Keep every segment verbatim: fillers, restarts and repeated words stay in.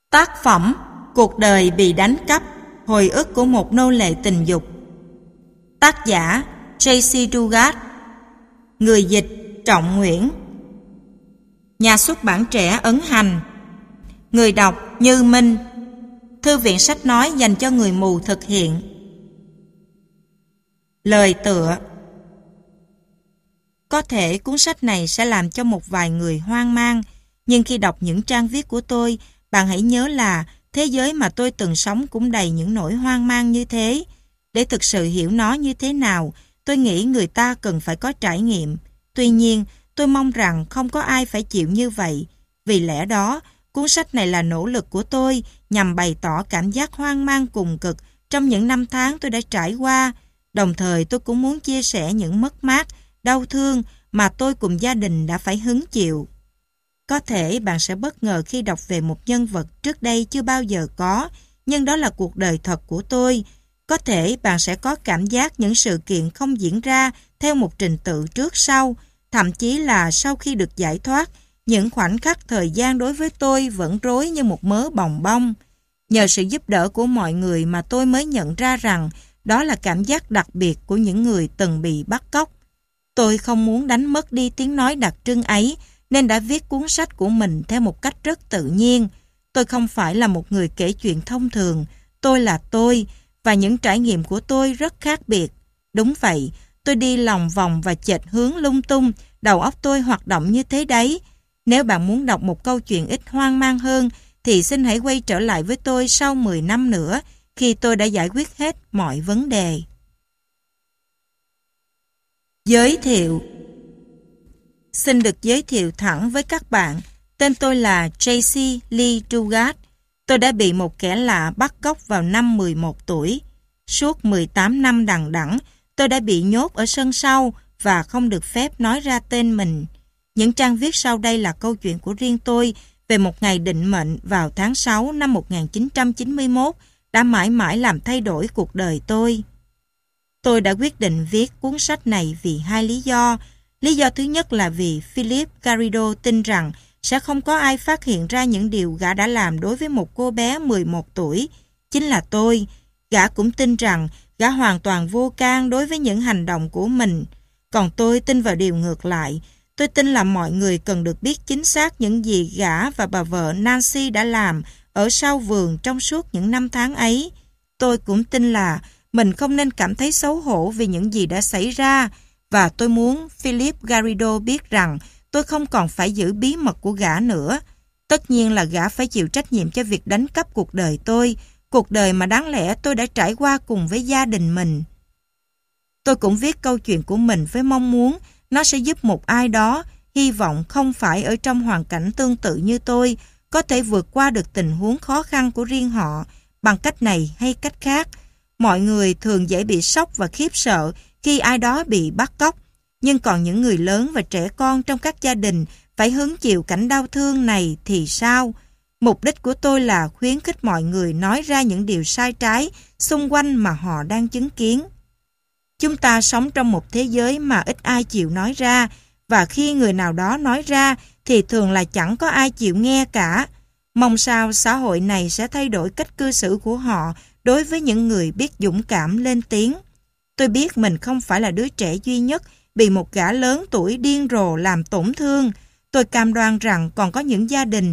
Tác phẩm Cuộc đời bị đánh cắp, hồi ức của một nô lệ tình dục. Tác giả gi xê Dugas. Người dịch Trọng Nguyễn. Nhà xuất bản Trẻ ấn hành. Người đọc Như Minh. Thư viện sách nói dành cho người mù thực hiện. Lời tựa. Có thể cuốn sách này sẽ làm cho một vài người hoang mang, nhưng khi đọc những trang viết của tôi, bạn hãy nhớ là thế giới mà tôi từng sống cũng đầy những nỗi hoang mang như thế. Để thực sự hiểu nó như thế nào, tôi nghĩ người ta cần phải có trải nghiệm. Tuy nhiên, tôi mong rằng không có ai phải chịu như vậy. Vì lẽ đó, cuốn sách này là nỗ lực của tôi nhằm bày tỏ cảm giác hoang mang cùng cực trong những năm tháng tôi đã trải qua. Đồng thời tôi cũng muốn chia sẻ những mất mát, đau thương mà tôi cùng gia đình đã phải hứng chịu. Có thể bạn sẽ bất ngờ khi đọc về một nhân vật trước đây chưa bao giờ có, nhưng đó là cuộc đời thật của tôi. Có thể bạn sẽ có cảm giác những sự kiện không diễn ra theo một trình tự trước sau, thậm chí là sau khi được giải thoát, những khoảnh khắc thời gian đối với tôi vẫn rối như một mớ bòng bong. Nhờ sự giúp đỡ của mọi người mà tôi mới nhận ra rằng đó là cảm giác đặc biệt của những người từng bị bắt cóc. Tôi không muốn đánh mất đi tiếng nói đặc trưng ấy, nên đã viết cuốn sách của mình theo một cách rất tự nhiên. Tôi không phải là một người kể chuyện thông thường, tôi là tôi, và những trải nghiệm của tôi rất khác biệt. Đúng vậy, tôi đi lòng vòng và chệch hướng lung tung, đầu óc tôi hoạt động như thế đấy. Nếu bạn muốn đọc một câu chuyện ít hoang mang hơn, thì xin hãy quay trở lại với tôi sau mười năm nữa, khi tôi đã giải quyết hết mọi vấn đề. Giới thiệu. Xin được giới thiệu thẳng với các bạn, tên tôi là gi xê Lee Dugas. Tôi đã bị một kẻ lạ bắt cóc vào năm mười một tuổi. Suốt mười tám năm đằng đẵng, tôi đã bị nhốt ở sân sau và không được phép nói ra tên mình. Những trang viết sau đây là câu chuyện của riêng tôi về một ngày định mệnh vào tháng sáu năm một nghìn chín trăm chín mươi mốt đã mãi mãi làm thay đổi cuộc đời tôi. Tôi đã quyết định viết cuốn sách này vì hai lý do. Lý do thứ nhất là vì Philip Garrido tin rằng sẽ không có ai phát hiện ra những điều gã đã làm đối với một cô bé mười một tuổi. Chính là tôi. Gã cũng tin rằng gã hoàn toàn vô can đối với những hành động của mình. Còn tôi tin vào điều ngược lại. Tôi tin là mọi người cần được biết chính xác những gì gã và bà vợ Nancy đã làm ở sau vườn trong suốt những năm tháng ấy. Tôi cũng tin là mình không nên cảm thấy xấu hổ vì những gì đã xảy ra. Và tôi muốn Philip Garrido biết rằng tôi không còn phải giữ bí mật của gã nữa. Tất nhiên là gã phải chịu trách nhiệm cho việc đánh cắp cuộc đời tôi, cuộc đời mà đáng lẽ tôi đã trải qua cùng với gia đình mình. Tôi cũng viết câu chuyện của mình với mong muốn nó sẽ giúp một ai đó, hy vọng không phải ở trong hoàn cảnh tương tự như tôi, có thể vượt qua được tình huống khó khăn của riêng họ, bằng cách này hay cách khác. Mọi người thường dễ bị sốc và khiếp sợ khi ai đó bị bắt cóc, nhưng còn những người lớn và trẻ con trong các gia đình phải hứng chịu cảnh đau thương này thì sao? Mục đích của tôi là khuyến khích mọi người nói ra những điều sai trái xung quanh mà họ đang chứng kiến. Chúng ta sống trong một thế giới mà ít ai chịu nói ra, và khi người nào đó nói ra thì thường là chẳng có ai chịu nghe cả. Mong sao xã hội này sẽ thay đổi cách cư xử của họ đối với những người biết dũng cảm lên tiếng. Tôi biết mình không phải là đứa trẻ duy nhất bị một gã lớn tuổi điên rồ làm tổn thương. Tôi cam đoan rằng còn có những gia đình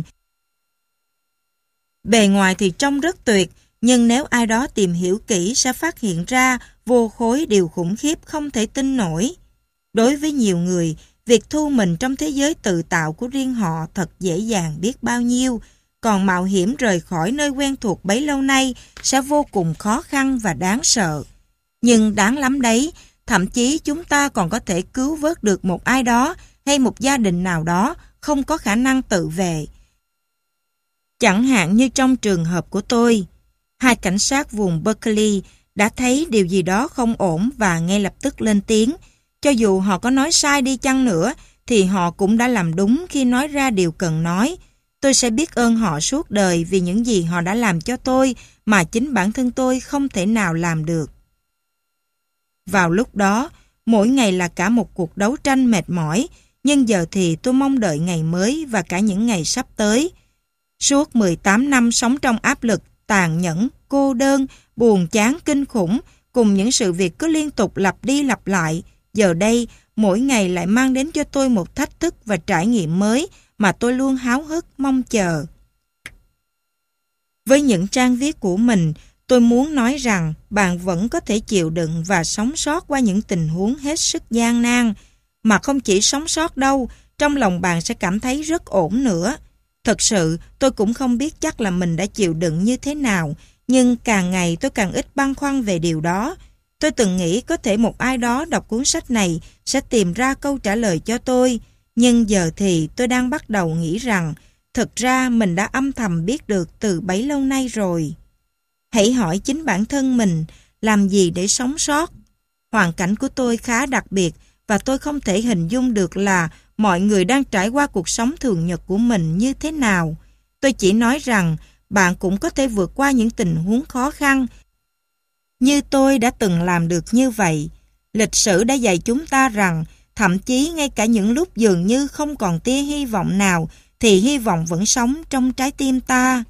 bề ngoài thì trông rất tuyệt, nhưng nếu ai đó tìm hiểu kỹ sẽ phát hiện ra vô khối điều khủng khiếp không thể tin nổi. Đối với nhiều người, việc thu mình trong thế giới tự tạo của riêng họ thật dễ dàng biết bao nhiêu, còn mạo hiểm rời khỏi nơi quen thuộc bấy lâu nay sẽ vô cùng khó khăn và đáng sợ. Nhưng đáng lắm đấy, thậm chí chúng ta còn có thể cứu vớt được một ai đó hay một gia đình nào đó không có khả năng tự vệ. Chẳng hạn như trong trường hợp của tôi, hai cảnh sát vùng Berkeley đã thấy điều gì đó không ổn và ngay lập tức lên tiếng. Cho dù họ có nói sai đi chăng nữa, thì họ cũng đã làm đúng khi nói ra điều cần nói. Tôi sẽ biết ơn họ suốt đời vì những gì họ đã làm cho tôi mà chính bản thân tôi không thể nào làm được. Vào lúc đó, mỗi ngày là cả một cuộc đấu tranh mệt mỏi, nhưng giờ thì tôi mong đợi ngày mới và cả những ngày sắp tới. Suốt mười tám năm sống trong áp lực, tàn nhẫn, cô đơn, buồn chán kinh khủng, cùng những sự việc cứ liên tục lặp đi lặp lại. Giờ đây, mỗi ngày lại mang đến cho tôi một thách thức và trải nghiệm mới mà tôi luôn háo hức mong chờ. Với những trang viết của mình, tôi muốn nói rằng bạn vẫn có thể chịu đựng và sống sót qua những tình huống hết sức gian nan. Mà không chỉ sống sót đâu, trong lòng bạn sẽ cảm thấy rất ổn nữa. Thật sự, tôi cũng không biết chắc là mình đã chịu đựng như thế nào, nhưng càng ngày tôi càng ít băn khoăn về điều đó. Tôi từng nghĩ có thể một ai đó đọc cuốn sách này sẽ tìm ra câu trả lời cho tôi, nhưng giờ thì tôi đang bắt đầu nghĩ rằng thực ra mình đã âm thầm biết được từ bấy lâu nay rồi. Hãy hỏi chính bản thân mình, làm gì để sống sót? Hoàn cảnh của tôi khá đặc biệt và tôi không thể hình dung được là mọi người đang trải qua cuộc sống thường nhật của mình như thế nào. Tôi chỉ nói rằng bạn cũng có thể vượt qua những tình huống khó khăn như tôi đã từng làm được như vậy. Lịch sử đã dạy chúng ta rằng thậm chí ngay cả những lúc dường như không còn tia hy vọng nào thì hy vọng vẫn sống trong trái tim ta.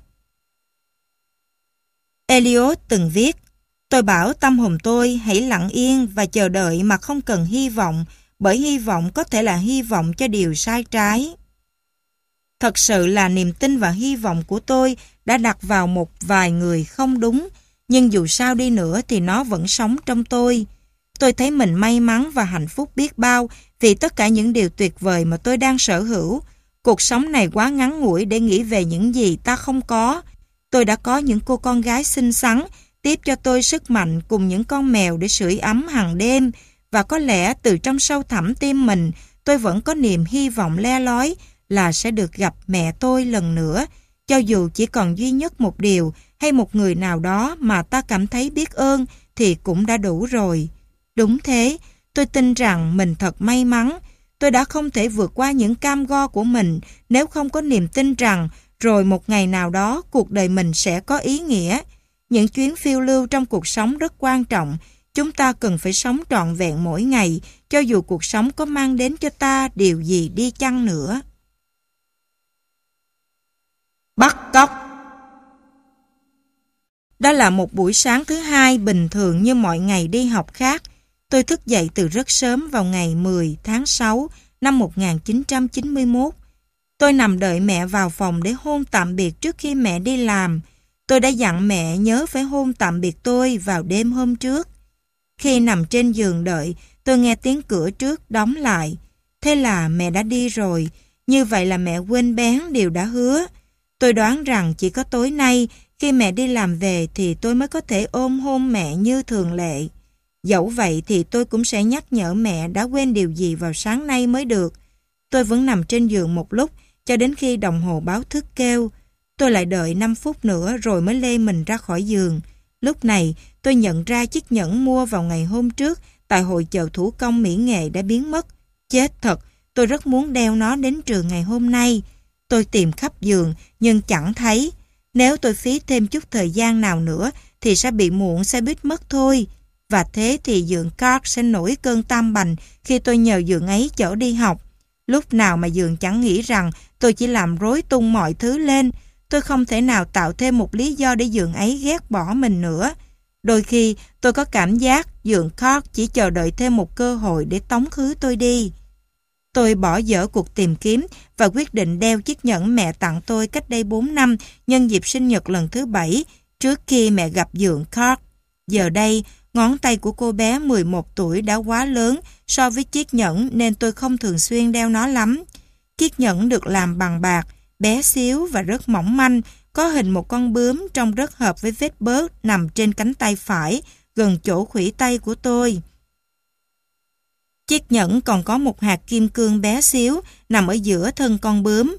Eliot từng viết, tôi bảo tâm hồn tôi hãy lặng yên và chờ đợi mà không cần hy vọng, bởi hy vọng có thể là hy vọng cho điều sai trái. Thật sự là niềm tin và hy vọng của tôi đã đặt vào một vài người không đúng, nhưng dù sao đi nữa thì nó vẫn sống trong tôi. Tôi thấy mình may mắn và hạnh phúc biết bao vì tất cả những điều tuyệt vời mà tôi đang sở hữu. Cuộc sống này quá ngắn ngủi để nghĩ về những gì ta không có. Tôi đã có những cô con gái xinh xắn, tiếp cho tôi sức mạnh cùng những con mèo để sưởi ấm hàng đêm. Và có lẽ từ trong sâu thẳm tim mình, tôi vẫn có niềm hy vọng le lói là sẽ được gặp mẹ tôi lần nữa. Cho dù chỉ còn duy nhất một điều hay một người nào đó mà ta cảm thấy biết ơn thì cũng đã đủ rồi. Đúng thế, tôi tin rằng mình thật may mắn. Tôi đã không thể vượt qua những cam go của mình nếu không có niềm tin rằng rồi một ngày nào đó cuộc đời mình sẽ có ý nghĩa. Những chuyến phiêu lưu trong cuộc sống rất quan trọng. Chúng ta cần phải sống trọn vẹn mỗi ngày, cho dù cuộc sống có mang đến cho ta điều gì đi chăng nữa. Bắt cóc. Đó là một buổi sáng thứ hai bình thường như mọi ngày đi học khác. Tôi thức dậy từ rất sớm vào ngày mười tháng sáu năm một nghìn chín trăm chín mươi mốt. Tôi nằm đợi mẹ vào phòng để hôn tạm biệt trước khi mẹ đi làm. Tôi đã dặn mẹ nhớ phải hôn tạm biệt tôi vào đêm hôm trước. Khi nằm trên giường đợi, tôi nghe tiếng cửa trước đóng lại. Thế là mẹ đã đi rồi. Như vậy là mẹ quên bén điều đã hứa. Tôi đoán rằng chỉ có tối nay, khi mẹ đi làm về thì tôi mới có thể ôm hôn mẹ như thường lệ. Dẫu vậy thì tôi cũng sẽ nhắc nhở mẹ đã quên điều gì vào sáng nay mới được. Tôi vẫn nằm trên giường một lúc cho đến khi đồng hồ báo thức kêu. Tôi lại đợi năm phút nữa rồi mới lê mình ra khỏi giường. Lúc này tôi nhận ra chiếc nhẫn mua vào ngày hôm trước tại hội chợ thủ công mỹ nghệ đã biến mất. Chết thật, tôi rất muốn đeo nó đến trường ngày hôm nay. Tôi tìm khắp giường nhưng chẳng thấy. Nếu tôi phí thêm chút thời gian nào nữa thì sẽ bị muộn xe buýt mất thôi. Và thế thì dượng Clark sẽ nổi cơn tam bành khi tôi nhờ dượng ấy chở đi học. Lúc nào mà dượng chẳng nghĩ rằng tôi chỉ làm rối tung mọi thứ lên. Tôi không thể nào tạo thêm một lý do để dượng ấy ghét bỏ mình nữa. Đôi khi tôi có cảm giác dượng Clark chỉ chờ đợi thêm một cơ hội để tống khứ tôi đi. Tôi bỏ dở cuộc tìm kiếm và quyết định đeo chiếc nhẫn mẹ tặng tôi cách đây bốn năm nhân dịp sinh nhật lần thứ bảy trước khi mẹ gặp dượng Clark. Giờ đây, ngón tay của cô bé mười một tuổi đã quá lớn so với chiếc nhẫn nên tôi không thường xuyên đeo nó lắm. Chiếc nhẫn được làm bằng bạc, bé xíu và rất mỏng manh, có hình một con bướm trông rất hợp với vết bớt nằm trên cánh tay phải, gần chỗ khuỷu tay của tôi. Chiếc nhẫn còn có một hạt kim cương bé xíu nằm ở giữa thân con bướm.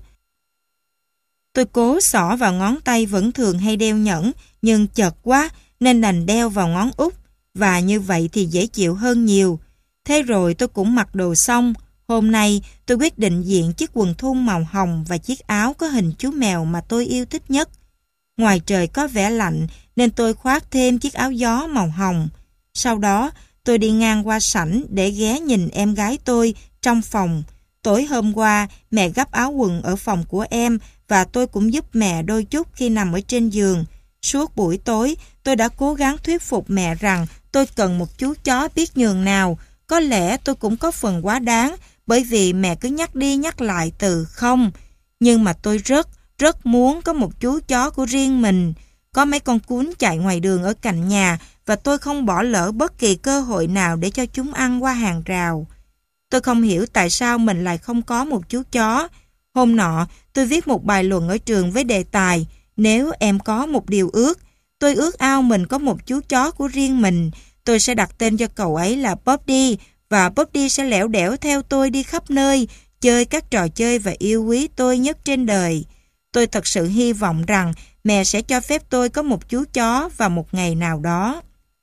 Tôi cố xỏ vào ngón tay vẫn thường hay đeo nhẫn, nhưng chật quá nên đành đeo vào ngón út, và như vậy thì dễ chịu hơn nhiều. Thế rồi tôi cũng mặc đồ xong. Hôm nay tôi quyết định diện chiếc quần thun màu hồng và chiếc áo có hình chú mèo mà tôi yêu thích nhất. Ngoài trời có vẻ lạnh nên tôi khoác thêm chiếc áo gió màu hồng. Sau đó tôi đi ngang qua sảnh để ghé nhìn em gái tôi trong phòng. Tối hôm qua, mẹ gấp áo quần ở phòng của em và tôi cũng giúp mẹ đôi chút khi nằm ở trên giường. Suốt buổi tối, tôi đã cố gắng thuyết phục mẹ rằng tôi cần một chú chó biết nhường nào. Có lẽ tôi cũng có phần quá đáng bởi vì mẹ cứ nhắc đi nhắc lại từ không. Nhưng mà tôi rất, rất muốn có một chú chó của riêng mình. Có mấy con cún chạy ngoài đường ở cạnh nhà và tôi không bỏ lỡ bất kỳ cơ hội nào để cho chúng ăn qua hàng rào. Tôi không hiểu tại sao mình lại không có một chú chó. Hôm nọ, tôi viết một bài luận ở trường với đề tài Nếu em có một điều ước. Tôi ước ao mình có một chú chó của riêng mình. Tôi sẽ đặt tên cho cậu ấy là Bobby và Bobby sẽ lẻo đẻo theo tôi đi khắp nơi, chơi các trò chơi và yêu quý tôi nhất trên đời. Tôi thật sự hy vọng rằng mẹ sẽ cho phép tôi có một chú chó vào một ngày nào đó.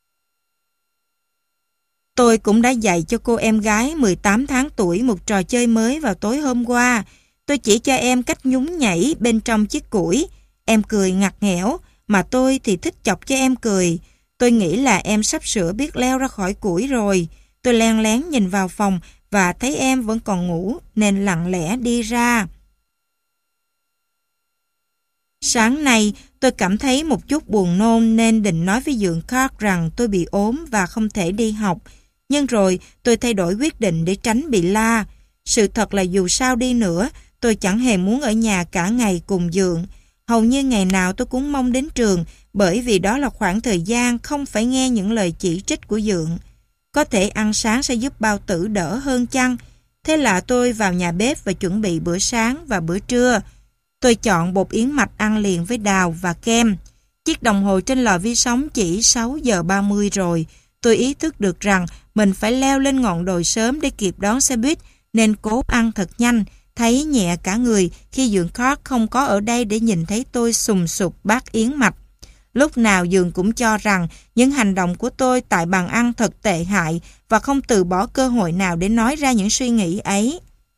Tôi cũng đã dạy cho cô em gái mười tám tháng tuổi một trò chơi mới vào tối hôm qua. Tôi chỉ cho em cách nhún nhảy bên trong chiếc củi. Em cười ngặt nghẽo, mà tôi thì thích chọc cho em cười. Tôi nghĩ là em sắp sửa biết leo ra khỏi củi rồi. Tôi len lén nhìn vào phòng và thấy em vẫn còn ngủ nên lặng lẽ đi ra. Sáng nay, tôi cảm thấy một chút buồn nôn nên định nói với Dượng Clark rằng tôi bị ốm và không thể đi học. Nhưng rồi tôi thay đổi quyết định để tránh bị la. Sự thật là dù sao đi nữa, tôi chẳng hề muốn ở nhà cả ngày cùng Dượng. Hầu như ngày nào tôi cũng mong đến trường bởi vì đó là khoảng thời gian không phải nghe những lời chỉ trích của Dượng. Có thể ăn sáng sẽ giúp bao tử đỡ hơn chăng? Thế là tôi vào nhà bếp và chuẩn bị bữa sáng và bữa trưa. Tôi chọn bột yến mạch ăn liền với đào và kem. Chiếc đồng hồ trên lò vi sóng chỉ sáu giờ ba mươi rồi. Tôi ý thức được rằng mình phải leo lên ngọn đồi sớm để kịp đón xe buýt nên cố ăn thật nhanh, thấy nhẹ cả người khi Dượng Clark không có ở đây để nhìn thấy tôi sùng sục bát yến mạch. Lúc nào Dượng cũng cho rằng những hành động của tôi tại bàn ăn thật tệ hại và không từ bỏ cơ hội nào để nói ra những suy nghĩ ấy.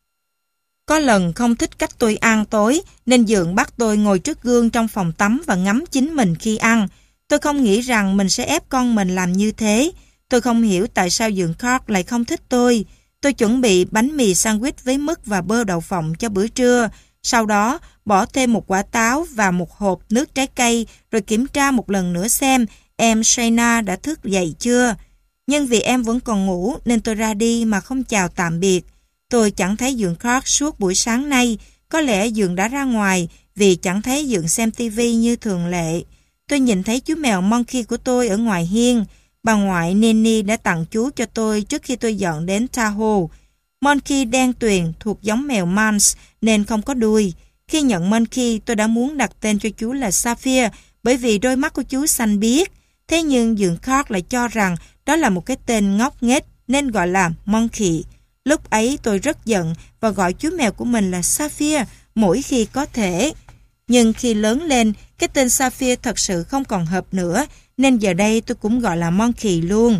Có lần không thích cách tôi ăn tối nên Dượng bắt tôi ngồi trước gương trong phòng tắm và ngắm chính mình khi ăn. Tôi không nghĩ rằng mình sẽ ép con mình làm như thế. Tôi không hiểu tại sao Dượng Clark lại không thích tôi. Tôi chuẩn bị bánh mì sandwich với mứt và bơ đậu phộng cho bữa trưa. Sau đó, bỏ thêm một quả táo và một hộp nước trái cây rồi kiểm tra một lần nữa xem em Shayna đã thức dậy chưa. Nhưng vì em vẫn còn ngủ nên tôi ra đi mà không chào tạm biệt. Tôi chẳng thấy Dượng Clark suốt buổi sáng nay. Có lẽ Dượng đã ra ngoài vì chẳng thấy Dượng xem tivi như thường lệ. Tôi nhìn thấy chú mèo Monkey của tôi ở ngoài hiên. Bà ngoại Nini đã tặng chú cho tôi trước khi tôi dọn đến Tahoe. Monkey đen tuyền thuộc giống mèo Manx nên không có đuôi. Khi nhận Monkey, tôi đã muốn đặt tên cho chú là Sapphire bởi vì đôi mắt của chú xanh biếc. Thế nhưng Dượng Clark lại cho rằng đó là một cái tên ngốc nghếch nên gọi là Monkey. Lúc ấy tôi rất giận và gọi chú mèo của mình là Sapphire mỗi khi có thể. Nhưng khi lớn lên, cái tên Sapphire thật sự không còn hợp nữa nên giờ đây tôi cũng gọi là Monkey luôn.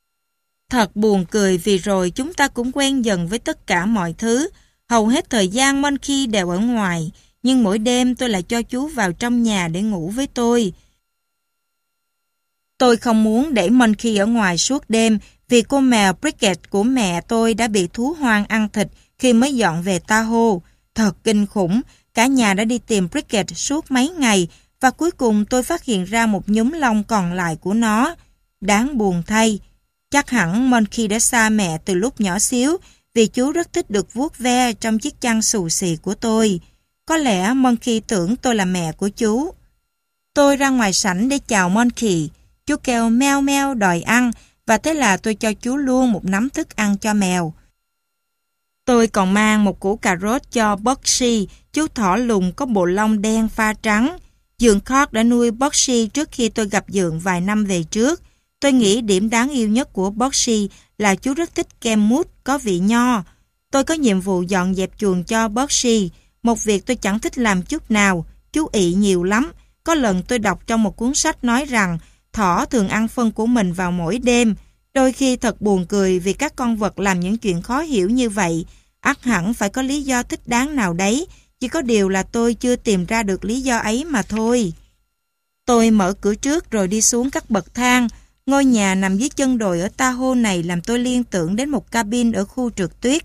Thật buồn cười vì rồi chúng ta cũng quen dần với tất cả mọi thứ. Hầu hết thời gian Monkey đều ở ngoài, nhưng mỗi đêm tôi lại cho chú vào trong nhà để ngủ với tôi. Tôi không muốn để Monkey ở ngoài suốt đêm vì cô mèo Bridget của mẹ tôi đã bị thú hoang ăn thịt khi mới dọn về Tahoe. Thật kinh khủng, cả nhà đã đi tìm Bridget suốt mấy ngày và cuối cùng tôi phát hiện ra một nhúm lông còn lại của nó. Đáng buồn thay. Chắc hẳn Monkey đã xa mẹ từ lúc nhỏ xíu vì chú rất thích được vuốt ve trong chiếc chăn xù xì của tôi. Có lẽ Monkey tưởng tôi là mẹ của chú. Tôi ra ngoài sảnh để chào Monkey. Chú kêu meo meo đòi ăn và thế là tôi cho chú luôn một nắm thức ăn cho mèo. Tôi còn mang một củ cà rốt cho Boxy, chú thỏ lùn có bộ lông đen pha trắng. Dượng Clark đã nuôi Boxy trước khi tôi gặp Dượng vài năm về trước. Tôi nghĩ điểm đáng yêu nhất của Boxy là chú rất thích kem mút có vị nho. Tôi có nhiệm vụ dọn dẹp chuồng cho Boxy, một việc tôi chẳng thích làm chút nào. Chú ị nhiều lắm. Có lần tôi đọc trong một cuốn sách nói rằng thỏ thường ăn phân của mình vào mỗi đêm. Đôi khi thật buồn cười vì các con vật làm những chuyện khó hiểu như vậy. Ắt hẳn phải có lý do thích đáng nào đấy. Chỉ có điều là tôi chưa tìm ra được lý do ấy mà thôi. Tôi mở cửa trước rồi đi xuống các bậc thang. Ngôi nhà nằm dưới chân đồi ở Tahoe này làm tôi liên tưởng đến một cabin ở khu trượt tuyết.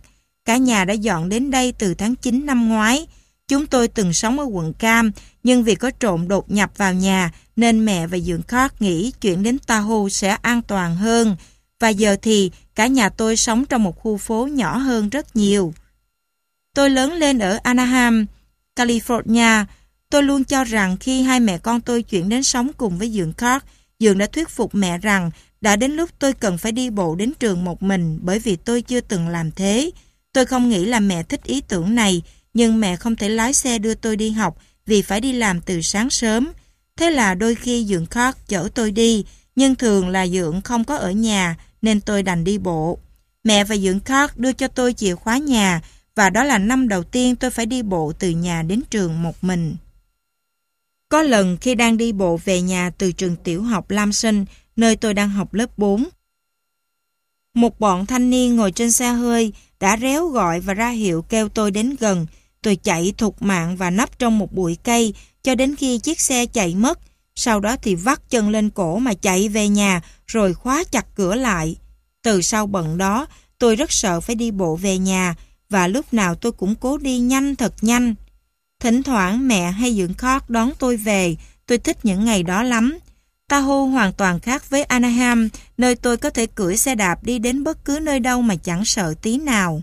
Cả nhà đã dọn đến đây từ tháng chín năm ngoái. Chúng tôi từng sống ở quận Cam, nhưng vì có trộm đột nhập vào nhà nên mẹ và Dượng Clark nghĩ chuyển đến Tahoe sẽ an toàn hơn. Và giờ thì cả nhà tôi sống trong một khu phố nhỏ hơn rất nhiều. Tôi lớn lên ở Anaheim, California. Tôi luôn cho rằng khi hai mẹ con tôi chuyển đến sống cùng với Dượng Clark, Dượng đã thuyết phục mẹ rằng đã đến lúc tôi cần phải đi bộ đến trường một mình bởi vì tôi chưa từng làm thế. Tôi không nghĩ là mẹ thích ý tưởng này, nhưng mẹ không thể lái xe đưa tôi đi học vì phải đi làm từ sáng sớm. Thế là đôi khi Dượng Clark chở tôi đi, nhưng thường là Dượng không có ở nhà nên tôi đành đi bộ. Mẹ và Dượng Clark đưa cho tôi chìa khóa nhà và đó là năm đầu tiên tôi phải đi bộ từ nhà đến trường một mình. Có lần khi đang đi bộ về nhà từ trường tiểu học Lamson, nơi tôi đang học lớp bốn, một bọn thanh niên ngồi trên xe hơi đã réo gọi và ra hiệu kêu tôi đến gần. Tôi chạy thục mạng và nấp trong một bụi cây cho đến khi chiếc xe chạy mất. Sau đó thì vắt chân lên cổ mà chạy về nhà rồi khóa chặt cửa lại. Từ sau bận đó, tôi rất sợ phải đi bộ về nhà và lúc nào tôi cũng cố đi nhanh thật nhanh. Thỉnh thoảng mẹ hay Dượng Clark đón tôi về, tôi thích những ngày đó lắm. Tahoe hoàn toàn khác với Anaheim, nơi tôi có thể cưỡi xe đạp đi đến bất cứ nơi đâu mà chẳng sợ tí nào.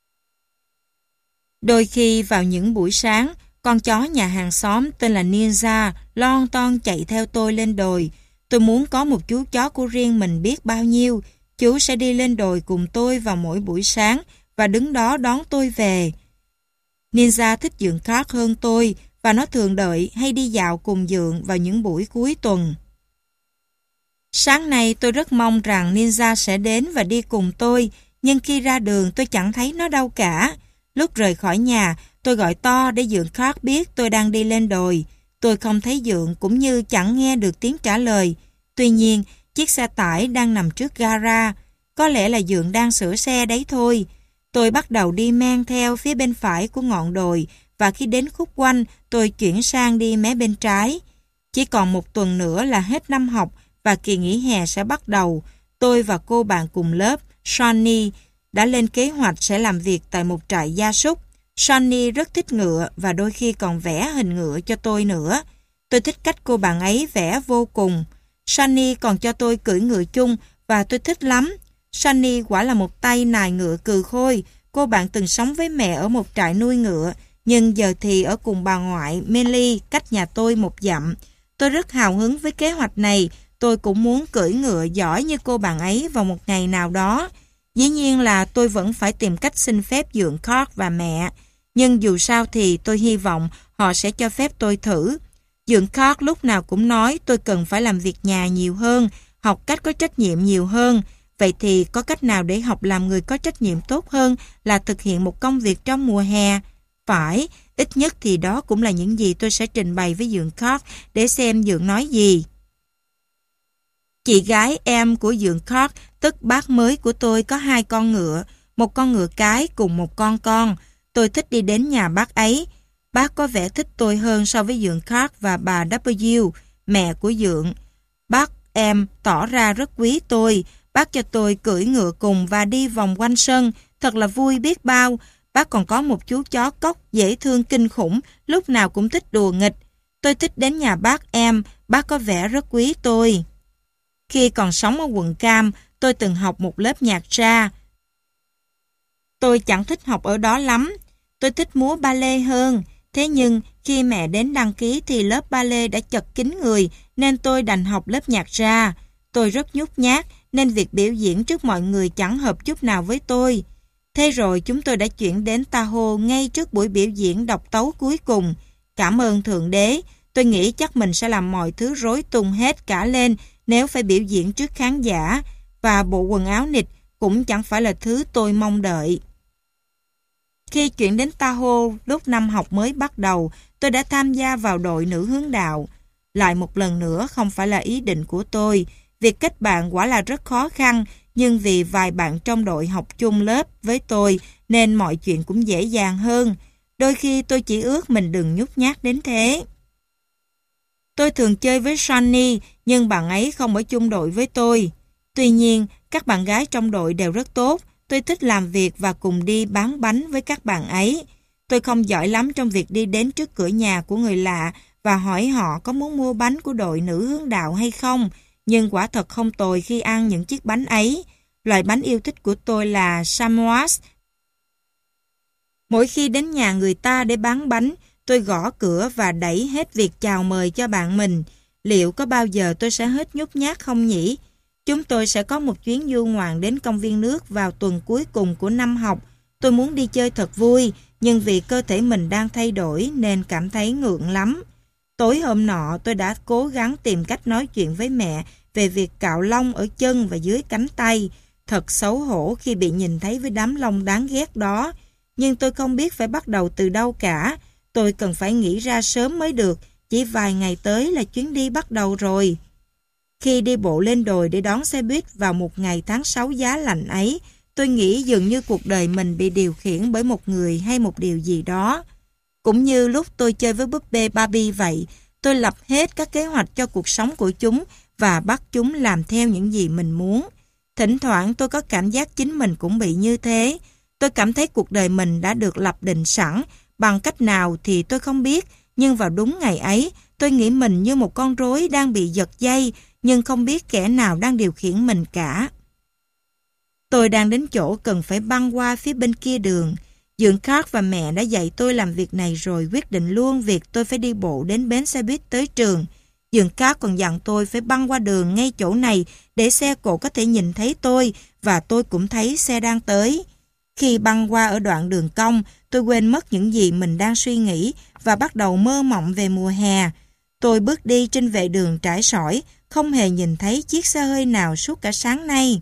Đôi khi vào những buổi sáng, con chó nhà hàng xóm tên là Ninja lon ton chạy theo tôi lên đồi. Tôi muốn có một chú chó của riêng mình biết bao nhiêu. Chú sẽ đi lên đồi cùng tôi vào mỗi buổi sáng và đứng đó đón tôi về. Ninja thích Dượng Clark hơn tôi và nó thường đợi hay đi dạo cùng Dượng vào những buổi cuối tuần. Sáng nay tôi rất mong rằng Ninja sẽ đến và đi cùng tôi, nhưng khi ra đường tôi chẳng thấy nó đâu cả. Lúc rời khỏi nhà, tôi gọi to để Dượng Clark biết tôi đang đi lên đồi. Tôi không thấy Dượng cũng như chẳng nghe được tiếng trả lời. Tuy nhiên, chiếc xe tải đang nằm trước gara. Có lẽ là Dượng đang sửa xe đấy thôi. Tôi bắt đầu đi men theo phía bên phải của ngọn đồi và khi đến khúc quanh, tôi chuyển sang đi mé bên trái. Chỉ còn một tuần nữa là hết năm học và kỳ nghỉ hè sẽ bắt đầu. Tôi và cô bạn cùng lớp, Sonny, đã lên kế hoạch sẽ làm việc tại một trại gia súc. Sonny rất thích ngựa và đôi khi còn vẽ hình ngựa cho tôi nữa. Tôi thích cách cô bạn ấy vẽ vô cùng. Sonny còn cho tôi cưỡi ngựa chung và tôi thích lắm. Sonny quả là một tay nài ngựa cừ khôi. Cô bạn từng sống với mẹ ở một trại nuôi ngựa, nhưng giờ thì ở cùng bà ngoại Melly cách nhà tôi một dặm. Tôi rất hào hứng với kế hoạch này. Tôi cũng muốn cưỡi ngựa giỏi như cô bạn ấy vào một ngày nào đó. Dĩ nhiên là tôi vẫn phải tìm cách xin phép Dượng Clark và mẹ. Nhưng dù sao thì tôi hy vọng họ sẽ cho phép tôi thử. Dượng Clark lúc nào cũng nói tôi cần phải làm việc nhà nhiều hơn, học cách có trách nhiệm nhiều hơn. Vậy thì có cách nào để học làm người có trách nhiệm tốt hơn là thực hiện một công việc trong mùa hè? Phải, ít nhất thì đó cũng là những gì tôi sẽ trình bày với Dượng Clark để xem Dượng nói gì. Chị gái em của Dượng Clark, tức bác mới của tôi, có hai con ngựa, một con ngựa cái cùng một con con. Tôi thích đi đến nhà bác ấy. Bác có vẻ thích tôi hơn so với Dượng Clark và bà W, mẹ của Dượng. Bác em tỏ ra rất quý tôi. Bác cho tôi cưỡi ngựa cùng và đi vòng quanh sân, thật là vui biết bao. Bác còn có một chú chó cóc dễ thương kinh khủng, lúc nào cũng thích đùa nghịch. Tôi thích đến nhà bác em, bác có vẻ rất quý tôi. Khi còn sống ở quận Cam, tôi từng học một lớp nhạc jazz. Tôi chẳng thích học ở đó lắm. Tôi thích múa ballet hơn. Thế nhưng, khi mẹ đến đăng ký thì lớp ballet đã chật kín người, nên tôi đành học lớp nhạc jazz. Tôi rất nhút nhát, nên việc biểu diễn trước mọi người chẳng hợp chút nào với tôi. Thế rồi chúng tôi đã chuyển đến Tahoe ngay trước buổi biểu diễn độc tấu cuối cùng. Cảm ơn Thượng Đế, tôi nghĩ chắc mình sẽ làm mọi thứ rối tung hết cả lên nếu phải biểu diễn trước khán giả, và bộ quần áo nịt cũng chẳng phải là thứ tôi mong đợi. Khi chuyển đến Tahoe lúc năm học mới bắt đầu, tôi đã tham gia vào đội nữ hướng đạo. Lại một lần nữa không phải là ý định của tôi. Việc kết bạn quả là rất khó khăn, nhưng vì vài bạn trong đội học chung lớp với tôi nên mọi chuyện cũng dễ dàng hơn. Đôi khi tôi chỉ ước mình đừng nhút nhát đến thế. Tôi thường chơi với Sonny, nhưng bạn ấy không ở chung đội với tôi. Tuy nhiên, các bạn gái trong đội đều rất tốt. Tôi thích làm việc và cùng đi bán bánh với các bạn ấy. Tôi không giỏi lắm trong việc đi đến trước cửa nhà của người lạ và hỏi họ có muốn mua bánh của đội nữ hướng đạo hay không, nhưng quả thật không tồi khi ăn những chiếc bánh ấy. Loại bánh yêu thích của tôi là chamois. Mỗi khi đến nhà người ta để bán bánh, tôi gõ cửa và đẩy hết việc chào mời cho bạn mình. Liệu có bao giờ tôi sẽ hết nhút nhát không nhỉ? Chúng tôi sẽ có một chuyến du ngoạn đến công viên nước vào tuần cuối cùng của năm học. Tôi muốn đi chơi thật vui, nhưng vì cơ thể mình đang thay đổi nên cảm thấy ngượng lắm. Tối hôm nọ tôi đã cố gắng tìm cách nói chuyện với mẹ về việc cạo lông ở chân và dưới cánh tay. Thật xấu hổ khi bị nhìn thấy với đám lông đáng ghét đó. Nhưng tôi không biết phải bắt đầu từ đâu cả. Tôi cần phải nghĩ ra sớm mới được. Chỉ vài ngày tới là chuyến đi bắt đầu rồi. Khi đi bộ lên đồi để đón xe buýt vào một ngày tháng sáu giá lạnh ấy, tôi nghĩ dường như cuộc đời mình bị điều khiển bởi một người hay một điều gì đó. Cũng như lúc tôi chơi với búp bê Barbie vậy, tôi lập hết các kế hoạch cho cuộc sống của chúng và bắt chúng làm theo những gì mình muốn. Thỉnh thoảng tôi có cảm giác chính mình cũng bị như thế. Tôi cảm thấy cuộc đời mình đã được lập định sẵn, bằng cách nào thì tôi không biết, nhưng vào đúng ngày ấy, tôi nghĩ mình như một con rối đang bị giật dây, nhưng không biết kẻ nào đang điều khiển mình cả. Tôi đang đến chỗ cần phải băng qua phía bên kia đường. Dượng Clark và mẹ đã dạy tôi làm việc này rồi quyết định luôn việc tôi phải đi bộ đến bến xe buýt tới trường. Dượng Clark còn dặn tôi phải băng qua đường ngay chỗ này để xe cộ có thể nhìn thấy tôi, và tôi cũng thấy xe đang tới. Khi băng qua ở đoạn đường cong, tôi quên mất những gì mình đang suy nghĩ và bắt đầu mơ mộng về mùa hè. Tôi bước đi trên vệ đường trải sỏi, không hề nhìn thấy chiếc xe hơi nào suốt cả sáng nay.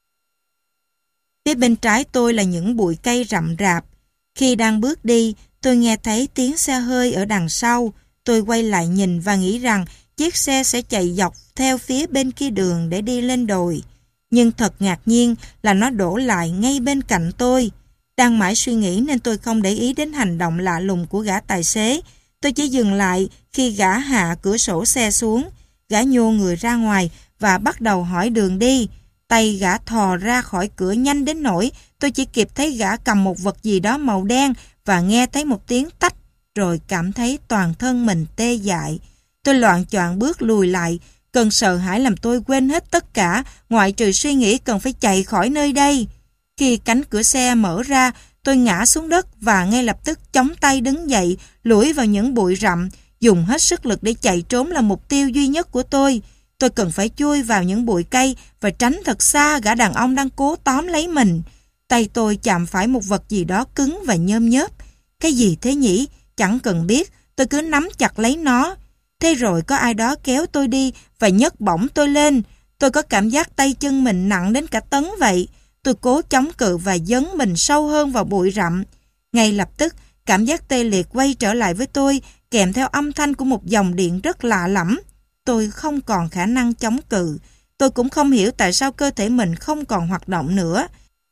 Phía bên trái tôi là những bụi cây rậm rạp. Khi đang bước đi, tôi nghe thấy tiếng xe hơi ở đằng sau. Tôi quay lại nhìn và nghĩ rằng chiếc xe sẽ chạy dọc theo phía bên kia đường để đi lên đồi. Nhưng thật ngạc nhiên là nó đổ lại ngay bên cạnh tôi. Đang mãi suy nghĩ nên tôi không để ý đến hành động lạ lùng của gã tài xế. Tôi chỉ dừng lại khi gã hạ cửa sổ xe xuống. Gã nhô người ra ngoài và bắt đầu hỏi đường đi. Tay gã thò ra khỏi cửa nhanh đến nỗi tôi chỉ kịp thấy gã cầm một vật gì đó màu đen và nghe thấy một tiếng tách, rồi cảm thấy toàn thân mình tê dại. Tôi loạng choạng bước lùi lại. Cơn sợ hãi làm tôi quên hết tất cả, ngoại trừ suy nghĩ cần phải chạy khỏi nơi đây. Khi cánh cửa xe mở ra, tôi ngã xuống đất và ngay lập tức chống tay đứng dậy, lủi vào những bụi rậm, dùng hết sức lực để chạy trốn là mục tiêu duy nhất của tôi. Tôi cần phải chui vào những bụi cây và tránh thật xa gã đàn ông đang cố tóm lấy mình. Tay tôi chạm phải một vật gì đó cứng và nhôm nhớp. Cái gì thế nhỉ? Chẳng cần biết, tôi cứ nắm chặt lấy nó. Thế rồi có ai đó kéo tôi đi và nhấc bổng tôi lên. Tôi có cảm giác tay chân mình nặng đến cả tấn vậy. Tôi cố chống cự và dấn mình sâu hơn vào bụi rậm. Ngay lập tức, cảm giác tê liệt quay trở lại với tôi, kèm theo âm thanh của một dòng điện rất lạ lẫm. Tôi không còn khả năng chống cự. Tôi cũng không hiểu tại sao cơ thể mình không còn hoạt động nữa.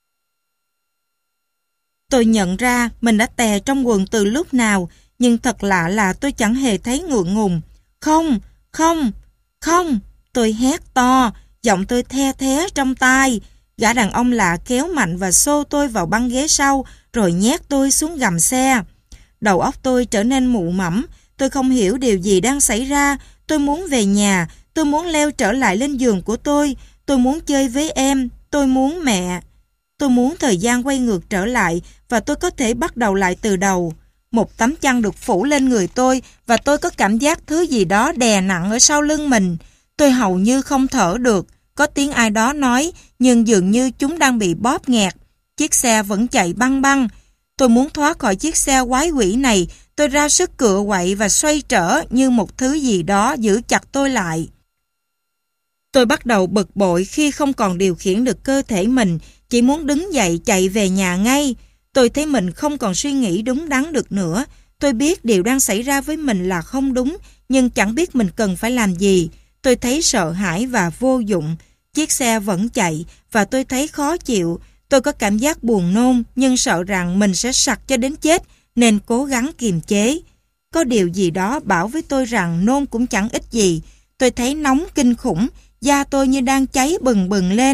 Tôi nhận ra mình đã tè trong quần từ lúc nào, nhưng thật lạ là tôi chẳng hề thấy ngượng ngùng. Không, không, không, tôi hét to, giọng tôi the thé trong tai. Gã đàn ông lạ kéo mạnh và xô tôi vào băng ghế sau, rồi nhét tôi xuống gầm xe. Đầu óc tôi trở nên mụ mẫm, tôi không hiểu điều gì đang xảy ra. Tôi muốn về nhà, tôi muốn leo trở lại lên giường của tôi, tôi muốn chơi với em, tôi muốn mẹ. Tôi muốn thời gian quay ngược trở lại và tôi có thể bắt đầu lại từ đầu. Một tấm chăn được phủ lên người tôi và tôi có cảm giác thứ gì đó đè nặng ở sau lưng mình. Tôi hầu như không thở được. Có tiếng ai đó nói, nhưng dường như chúng đang bị bóp nghẹt. Chiếc xe vẫn chạy băng băng. Tôi muốn thoát khỏi chiếc xe quái quỷ này. Tôi ra sức cựa quậy và xoay trở như một thứ gì đó giữ chặt tôi lại. Tôi bắt đầu bực bội khi không còn điều khiển được cơ thể mình, chỉ muốn đứng dậy chạy về nhà ngay. Tôi thấy mình không còn suy nghĩ đúng đắn được nữa. Tôi biết điều đang xảy ra với mình là không đúng, nhưng chẳng biết mình cần phải làm gì. Tôi thấy sợ hãi và vô dụng. Chiếc xe vẫn chạy và tôi thấy khó chịu. Tôi có cảm giác buồn nôn nhưng sợ rằng mình sẽ sặc cho đến chết nên cố gắng kiềm chế. Có điều gì đó bảo với tôi rằng nôn cũng chẳng ích gì. Tôi thấy nóng kinh khủng, da tôi như đang cháy bừng bừng lên.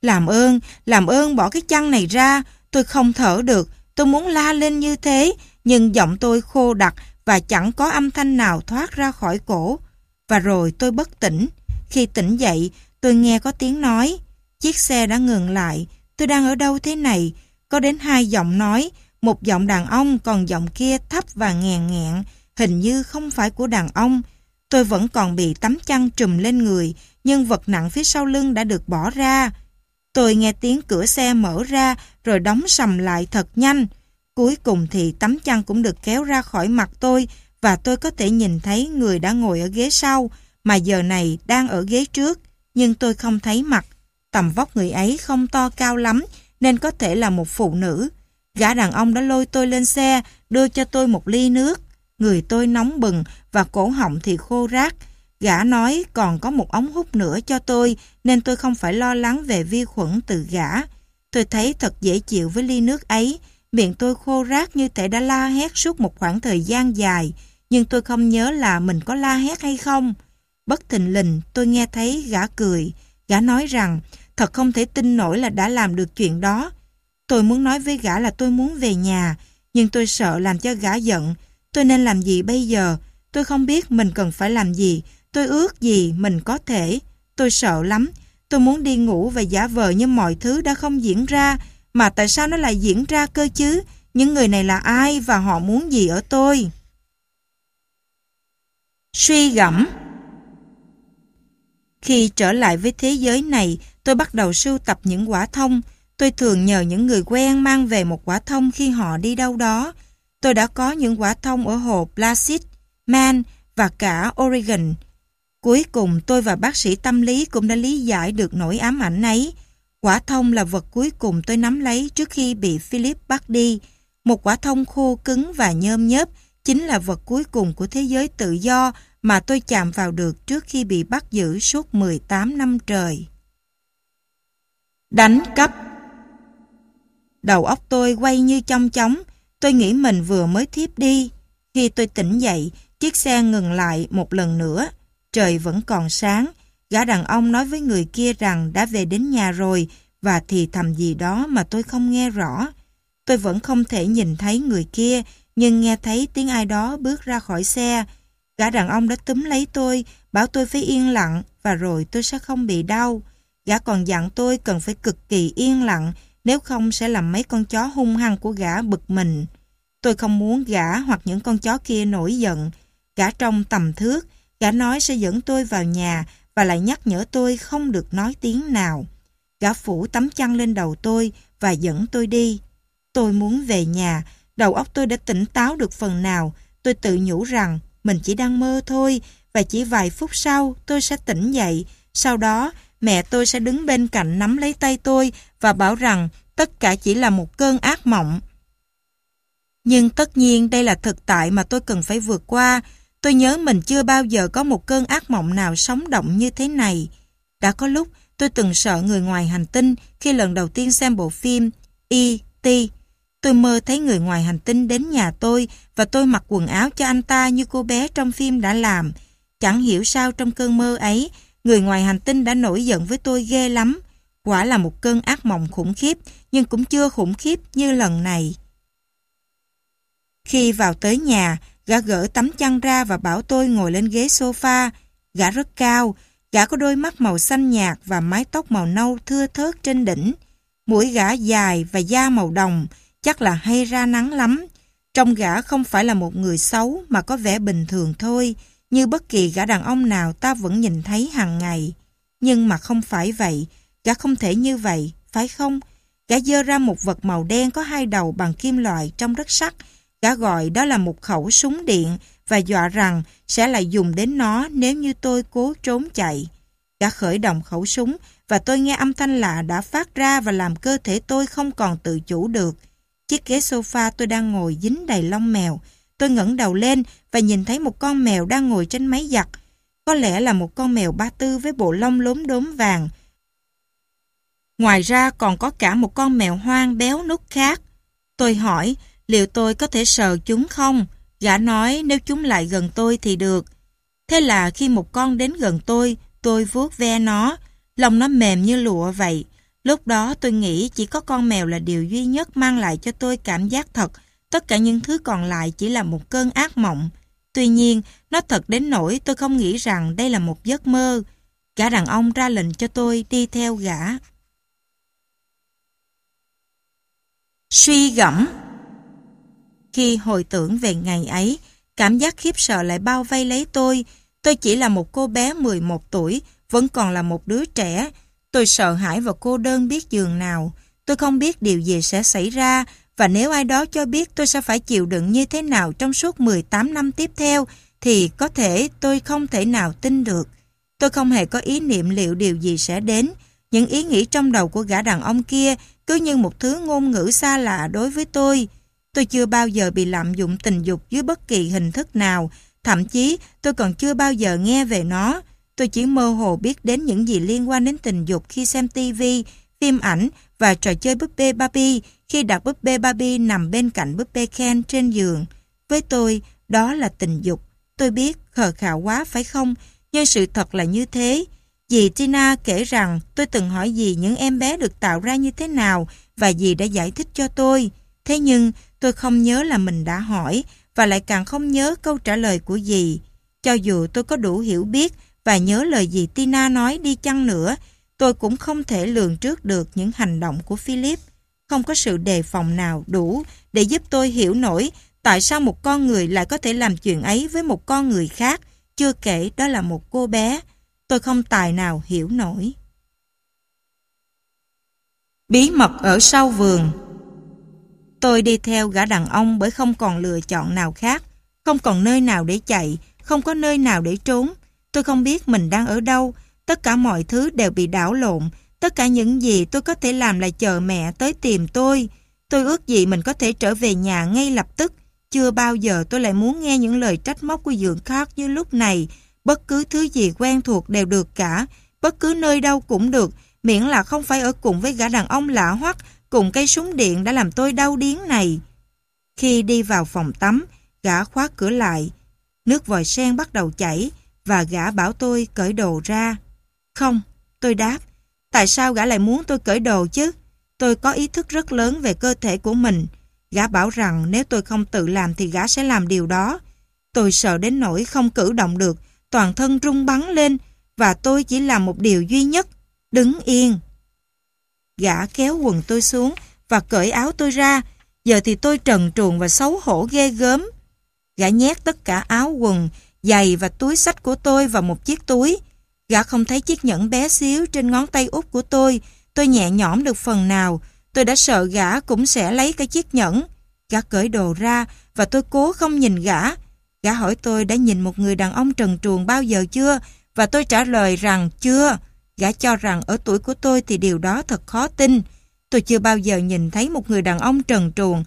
Làm ơn, làm ơn bỏ cái chăn này ra, tôi không thở được, tôi muốn la lên như thế, nhưng giọng tôi khô đặc và chẳng có âm thanh nào thoát ra khỏi cổ. Và rồi tôi bất tỉnh. Khi tỉnh dậy, tôi nghe có tiếng nói. Chiếc xe đã ngừng lại. Tôi đang ở đâu thế này? Có đến hai giọng nói, một giọng đàn ông, còn giọng kia thấp và nghèn nghẹn, hình như không phải của đàn ông. Tôi vẫn còn bị tấm chăn trùm lên người, nhưng vật nặng phía sau lưng đã được bỏ ra. Tôi nghe tiếng cửa xe mở ra rồi đóng sầm lại thật nhanh. Cuối cùng thì tấm chăn cũng được kéo ra khỏi mặt tôi và tôi có thể nhìn thấy người đã ngồi ở ghế sau mà giờ này đang ở ghế trước, nhưng tôi không thấy mặt. Tầm vóc người ấy không to cao lắm nên có thể là một phụ nữ. Gã đàn ông đã lôi tôi lên xe, đưa cho tôi một ly nước. Người tôi nóng bừng và cổ họng thì khô rát. Gã nói còn có một ống hút nữa cho tôi nên tôi không phải lo lắng về vi khuẩn từ gã. Tôi thấy thật dễ chịu với ly nước ấy. Miệng tôi khô rát như thể đã la hét suốt một khoảng thời gian dài, nhưng tôi không nhớ là mình có la hét hay không. Bất thình lình tôi nghe thấy gã cười. Gã nói rằng thật không thể tin nổi là đã làm được chuyện đó. Tôi muốn nói với gã là tôi muốn về nhà, nhưng tôi sợ làm cho gã giận. Tôi nên làm gì bây giờ? Tôi không biết mình cần phải làm gì. Tôi ước gì mình có thể. Tôi sợ lắm. Tôi muốn đi ngủ và giả vờ như mọi thứ đã không diễn ra. Mà tại sao nó lại diễn ra cơ chứ? Những người này là ai và họ muốn gì ở tôi? Suy gẫm. Khi trở lại với thế giới này, tôi bắt đầu sưu tập những quả thông. Tôi thường nhờ những người quen mang về một quả thông khi họ đi đâu đó. Tôi đã có những quả thông ở hồ Placid, Maine và cả Oregon. Cuối cùng tôi và bác sĩ tâm lý cũng đã lý giải được nỗi ám ảnh ấy. Quả thông là vật cuối cùng tôi nắm lấy trước khi bị Philip bắt đi. Một quả thông khô cứng và nhôm nhớp chính là vật cuối cùng của thế giới tự do mà tôi chạm vào được trước khi bị bắt giữ suốt mười tám năm trời. Đánh cắp. Đầu óc tôi quay như chong chóng. Tôi nghĩ mình vừa mới thiếp đi. Khi tôi tỉnh dậy, chiếc xe ngừng lại một lần nữa. Trời vẫn còn sáng. Gã đàn ông nói với người kia rằng đã về đến nhà rồi và thì thầm gì đó mà tôi không nghe rõ. Tôi vẫn không thể nhìn thấy người kia, nhưng nghe thấy tiếng ai đó bước ra khỏi xe. Gã đàn ông đã túm lấy tôi, bảo tôi phải yên lặng và rồi tôi sẽ không bị đau. Gã còn dặn tôi cần phải cực kỳ yên lặng, nếu không sẽ làm mấy con chó hung hăng của gã bực mình. Tôi không muốn gã hoặc những con chó kia nổi giận. Gã trông tầm thước, gã nói sẽ dẫn tôi vào nhà và lại nhắc nhở tôi không được nói tiếng nào. Gã phủ tấm chăn lên đầu tôi và dẫn tôi đi. Tôi muốn về nhà, đầu óc tôi đã tỉnh táo được phần nào. Tôi tự nhủ rằng mình chỉ đang mơ thôi và chỉ vài phút sau tôi sẽ tỉnh dậy. Sau đó mẹ tôi sẽ đứng bên cạnh nắm lấy tay tôi và bảo rằng tất cả chỉ là một cơn ác mộng. Nhưng tất nhiên đây là thực tại mà tôi cần phải vượt qua. Tôi nhớ mình chưa bao giờ có một cơn ác mộng nào sống động như thế này. Đã có lúc tôi từng sợ người ngoài hành tinh khi lần đầu tiên xem bộ phim E T Tôi mơ thấy người ngoài hành tinh đến nhà tôi và tôi mặc quần áo cho anh ta như cô bé trong phim đã làm. Chẳng hiểu sao trong cơn mơ ấy, người ngoài hành tinh đã nổi giận với tôi ghê lắm. Quả là một cơn ác mộng khủng khiếp, nhưng cũng chưa khủng khiếp như lần này. Khi vào tới nhà, gã gỡ tấm chăn ra và bảo tôi ngồi lên ghế sofa. Gã rất cao, gã có đôi mắt màu xanh nhạt và mái tóc màu nâu thưa thớt trên đỉnh. Mũi gã dài và da màu đồng, chắc là hay ra nắng lắm. Trông gã không phải là một người xấu mà có vẻ bình thường thôi, như bất kỳ gã đàn ông nào ta vẫn nhìn thấy hàng ngày. Nhưng mà không phải vậy, gã không thể như vậy, phải không? Gã giơ ra một vật màu đen có hai đầu bằng kim loại trông rất sắc. Gã gọi đó là một khẩu súng điện và dọa rằng sẽ lại dùng đến nó nếu như tôi cố trốn chạy. Gã khởi động khẩu súng và tôi nghe âm thanh lạ đã phát ra và làm cơ thể tôi không còn tự chủ được. Chiếc ghế sofa tôi đang ngồi dính đầy lông mèo. Tôi ngẩng đầu lên và nhìn thấy một con mèo đang ngồi trên máy giặt. Có lẽ là một con mèo ba tư với bộ lông lốm đốm vàng. Ngoài ra còn có cả một con mèo hoang béo nút khác. Tôi hỏi liệu tôi có thể sờ chúng không? Gã nói nếu chúng lại gần tôi thì được. Thế là khi một con đến gần tôi, tôi vuốt ve nó. Lông nó mềm như lụa vậy. Lúc đó tôi nghĩ chỉ có con mèo là điều duy nhất mang lại cho tôi cảm giác thật, tất cả những thứ còn lại chỉ là một cơn ác mộng. Tuy nhiên, nó thật đến nỗi tôi không nghĩ rằng đây là một giấc mơ. Gã đàn ông ra lệnh cho tôi đi theo gã. Suy gẫm. Khi hồi tưởng về ngày ấy, cảm giác khiếp sợ lại bao vây lấy tôi. Tôi chỉ là một cô bé mười một tuổi, vẫn còn là một đứa trẻ. Tôi sợ hãi và cô đơn biết giường nào. Tôi không biết điều gì sẽ xảy ra, và nếu ai đó cho biết tôi sẽ phải chịu đựng như thế nào trong suốt mười tám năm tiếp theo, thì có thể tôi không thể nào tin được. Tôi không hề có ý niệm liệu điều gì sẽ đến. Những ý nghĩ trong đầu của gã đàn ông kia cứ như một thứ ngôn ngữ xa lạ đối với tôi. Tôi chưa bao giờ bị lạm dụng tình dục dưới bất kỳ hình thức nào, thậm chí tôi còn chưa bao giờ nghe về nó. Tôi chỉ mơ hồ biết đến những gì liên quan đến tình dục khi xem tivi, phim ảnh và trò chơi búp bê Barbie, khi đặt búp bê Barbie nằm bên cạnh búp bê Ken trên giường. Với tôi, đó là tình dục. Tôi biết khờ khạo quá phải không? Nhưng sự thật là như thế. Dì Tina kể rằng tôi từng hỏi dì những em bé được tạo ra như thế nào và dì đã giải thích cho tôi. Thế nhưng tôi không nhớ là mình đã hỏi và lại càng không nhớ câu trả lời của dì. Cho dù tôi có đủ hiểu biết và nhớ lời dì Tina nói đi chăng nữa, tôi cũng không thể lường trước được những hành động của Philip. Không có sự đề phòng nào đủ để giúp tôi hiểu nổi tại sao một con người lại có thể làm chuyện ấy với một con người khác, chưa kể đó là một cô bé. Tôi không tài nào hiểu nổi. Bí mật ở sau vườn. Tôi đi theo gã đàn ông bởi không còn lựa chọn nào khác, không còn nơi nào để chạy, không có nơi nào để trốn. Tôi không biết mình đang ở đâu, tất cả mọi thứ đều bị đảo lộn, tất cả những gì tôi có thể làm là chờ mẹ tới tìm tôi. Tôi ước gì mình có thể trở về nhà ngay lập tức. Chưa bao giờ tôi lại muốn nghe những lời trách móc của Dượng Clark như lúc này. Bất cứ thứ gì quen thuộc đều được cả, bất cứ nơi đâu cũng được, miễn là không phải ở cùng với gã đàn ông lạ hoắc, cùng cây súng điện đã làm tôi đau điếng này. Khi đi vào phòng tắm, gã khóa cửa lại. Nước vòi sen bắt đầu chảy và gã bảo tôi cởi đồ ra. Không, tôi đáp. Tại sao gã lại muốn tôi cởi đồ chứ? Tôi có ý thức rất lớn về cơ thể của mình. Gã bảo rằng nếu tôi không tự làm thì gã sẽ làm điều đó. Tôi sợ đến nỗi không cử động được, toàn thân rung bắn lên và tôi chỉ làm một điều duy nhất, đứng yên. Gã kéo quần tôi xuống và cởi áo tôi ra. Giờ thì tôi trần truồng và xấu hổ ghê gớm. Gã nhét tất cả áo quần, giày và túi xách của tôi vào một chiếc túi. Gã không thấy chiếc nhẫn bé xíu trên ngón tay út của tôi. Tôi nhẹ nhõm được phần nào. Tôi đã sợ gã cũng sẽ lấy cái chiếc nhẫn. Gã cởi đồ ra và tôi cố không nhìn gã. Gã hỏi tôi đã nhìn một người đàn ông trần truồng bao giờ chưa? Và tôi trả lời rằng chưa. Gã cho rằng ở tuổi của tôi thì điều đó thật khó tin. Tôi chưa bao giờ nhìn thấy một người đàn ông trần truồng.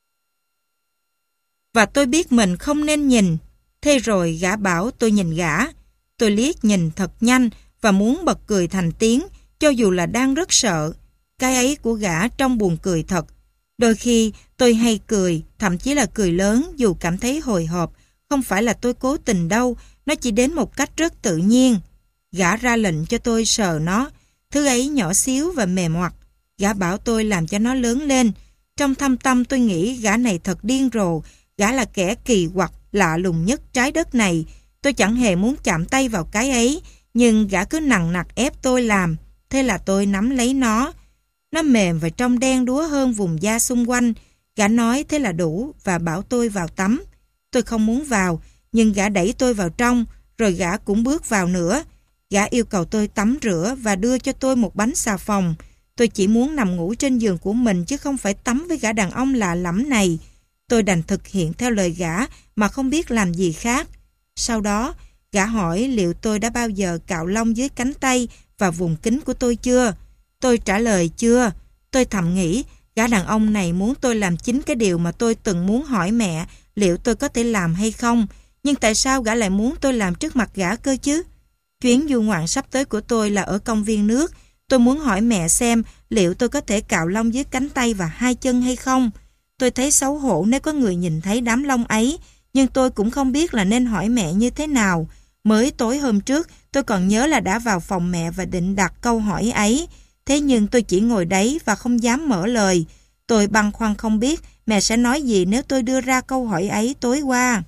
Và tôi biết mình không nên nhìn. Thế rồi gã bảo tôi nhìn gã. Tôi liếc nhìn thật nhanh và muốn bật cười thành tiếng, cho dù là đang rất sợ. Cái ấy của gã trông buồn cười thật. Đôi khi tôi hay cười, thậm chí là cười lớn dù cảm thấy hồi hộp. Không phải là tôi cố tình đâu, nó chỉ đến một cách rất tự nhiên. Gã ra lệnh cho tôi sờ nó. Thứ ấy nhỏ xíu và mềm ngoặt. Gã bảo tôi làm cho nó lớn lên. Trong thâm tâm tôi nghĩ gã này thật điên rồ. Gã là kẻ kỳ quặc, lạ lùng nhất trái đất này. Tôi chẳng hề muốn chạm tay vào cái ấy, nhưng gã cứ nằng nặc ép tôi làm. Thế là tôi nắm lấy nó. Nó mềm và trong đen đúa hơn vùng da xung quanh. Gã nói thế là đủ và bảo tôi vào tắm. Tôi không muốn vào, nhưng gã đẩy tôi vào trong, rồi gã cũng bước vào nữa. Gã yêu cầu tôi tắm rửa và đưa cho tôi một bánh xà phòng. Tôi chỉ muốn nằm ngủ trên giường của mình chứ không phải tắm với gã đàn ông lạ lẫm này. Tôi đành thực hiện theo lời gã mà không biết làm gì khác. Sau đó, gã hỏi liệu tôi đã bao giờ cạo lông dưới cánh tay và vùng kính của tôi chưa? Tôi trả lời chưa. Tôi thầm nghĩ, gã đàn ông này muốn tôi làm chính cái điều mà tôi từng muốn hỏi mẹ liệu tôi có thể làm hay không. Nhưng tại sao gã lại muốn tôi làm trước mặt gã cơ chứ? Chuyến du ngoạn sắp tới của tôi là ở công viên nước. Tôi muốn hỏi mẹ xem liệu tôi có thể cạo lông dưới cánh tay và hai chân hay không. Tôi thấy xấu hổ nếu có người nhìn thấy đám lông ấy, nhưng tôi cũng không biết là nên hỏi mẹ như thế nào. Mới tối hôm trước, tôi còn nhớ là đã vào phòng mẹ và định đặt câu hỏi ấy. Thế nhưng tôi chỉ ngồi đấy và không dám mở lời. Tôi băn khoăn không biết mẹ sẽ nói gì nếu tôi đưa ra câu hỏi ấy tối qua.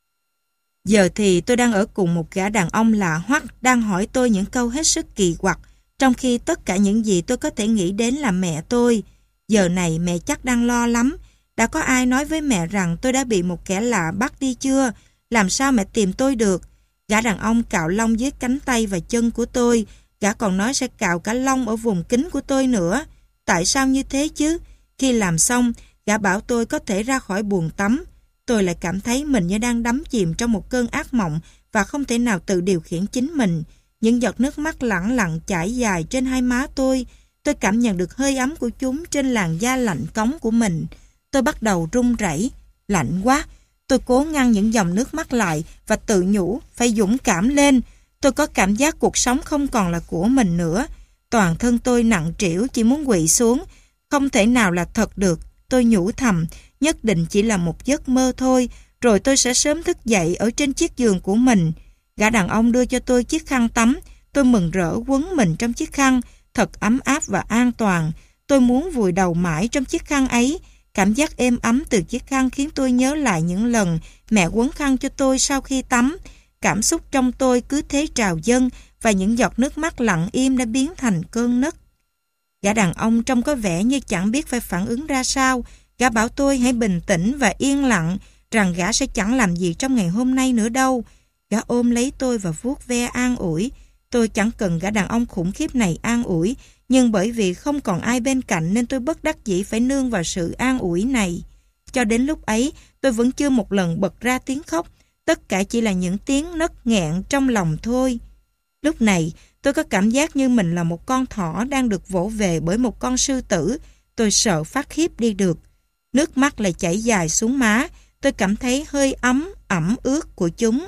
Giờ thì tôi đang ở cùng một gã đàn ông lạ hoắc đang hỏi tôi những câu hết sức kỳ quặc, trong khi tất cả những gì tôi có thể nghĩ đến là mẹ tôi. Giờ này mẹ chắc đang lo lắm. Đã có ai nói với mẹ rằng tôi đã bị một kẻ lạ bắt đi chưa? Làm sao mẹ tìm tôi được? Gã đàn ông cạo lông dưới cánh tay và chân của tôi. Gã còn nói sẽ cạo cả lông ở vùng kính của tôi nữa. Tại sao như thế chứ? Khi làm xong, gã bảo tôi có thể ra khỏi buồng tắm. Tôi lại cảm thấy mình như đang đắm chìm trong một cơn ác mộng và không thể nào tự điều khiển chính mình. Những giọt nước mắt lẳng lặng chảy dài trên hai má tôi. Tôi cảm nhận được hơi ấm của chúng trên làn da lạnh cống của mình. Tôi bắt đầu run rẩy. Lạnh quá. Tôi cố ngăn những dòng nước mắt lại và tự nhủ phải dũng cảm lên. Tôi có cảm giác cuộc sống không còn là của mình nữa. Toàn thân tôi nặng trĩu chỉ muốn quỵ xuống. Không thể nào là thật được. Tôi nhủ thầm, nhất định chỉ là một giấc mơ thôi, rồi tôi sẽ sớm thức dậy ở trên chiếc giường của mình. Gã đàn ông đưa cho tôi chiếc khăn tắm. Tôi mừng rỡ quấn mình trong chiếc khăn, thật ấm áp và an toàn. Tôi muốn vùi đầu mãi trong chiếc khăn ấy. Cảm giác êm ấm từ chiếc khăn khiến tôi nhớ lại những lần mẹ quấn khăn cho tôi sau khi tắm. Cảm xúc trong tôi cứ thế trào dâng và những giọt nước mắt lặng im đã biến thành cơn nấc. Gã đàn ông trông có vẻ như chẳng biết phải phản ứng ra sao. Gã bảo tôi hãy bình tĩnh và yên lặng, rằng gã sẽ chẳng làm gì trong ngày hôm nay nữa đâu. Gã ôm lấy tôi và vuốt ve an ủi. Tôi chẳng cần gã đàn ông khủng khiếp này an ủi, nhưng bởi vì không còn ai bên cạnh nên tôi bất đắc dĩ phải nương vào sự an ủi này. Cho đến lúc ấy, tôi vẫn chưa một lần bật ra tiếng khóc. Tất cả chỉ là những tiếng nấc nghẹn trong lòng thôi. Lúc này, tôi có cảm giác như mình là một con thỏ đang được vỗ về bởi một con sư tử. Tôi sợ phát khiếp đi được. Nước mắt lại chảy dài xuống má. Tôi cảm thấy hơi ấm, ẩm ướt của chúng.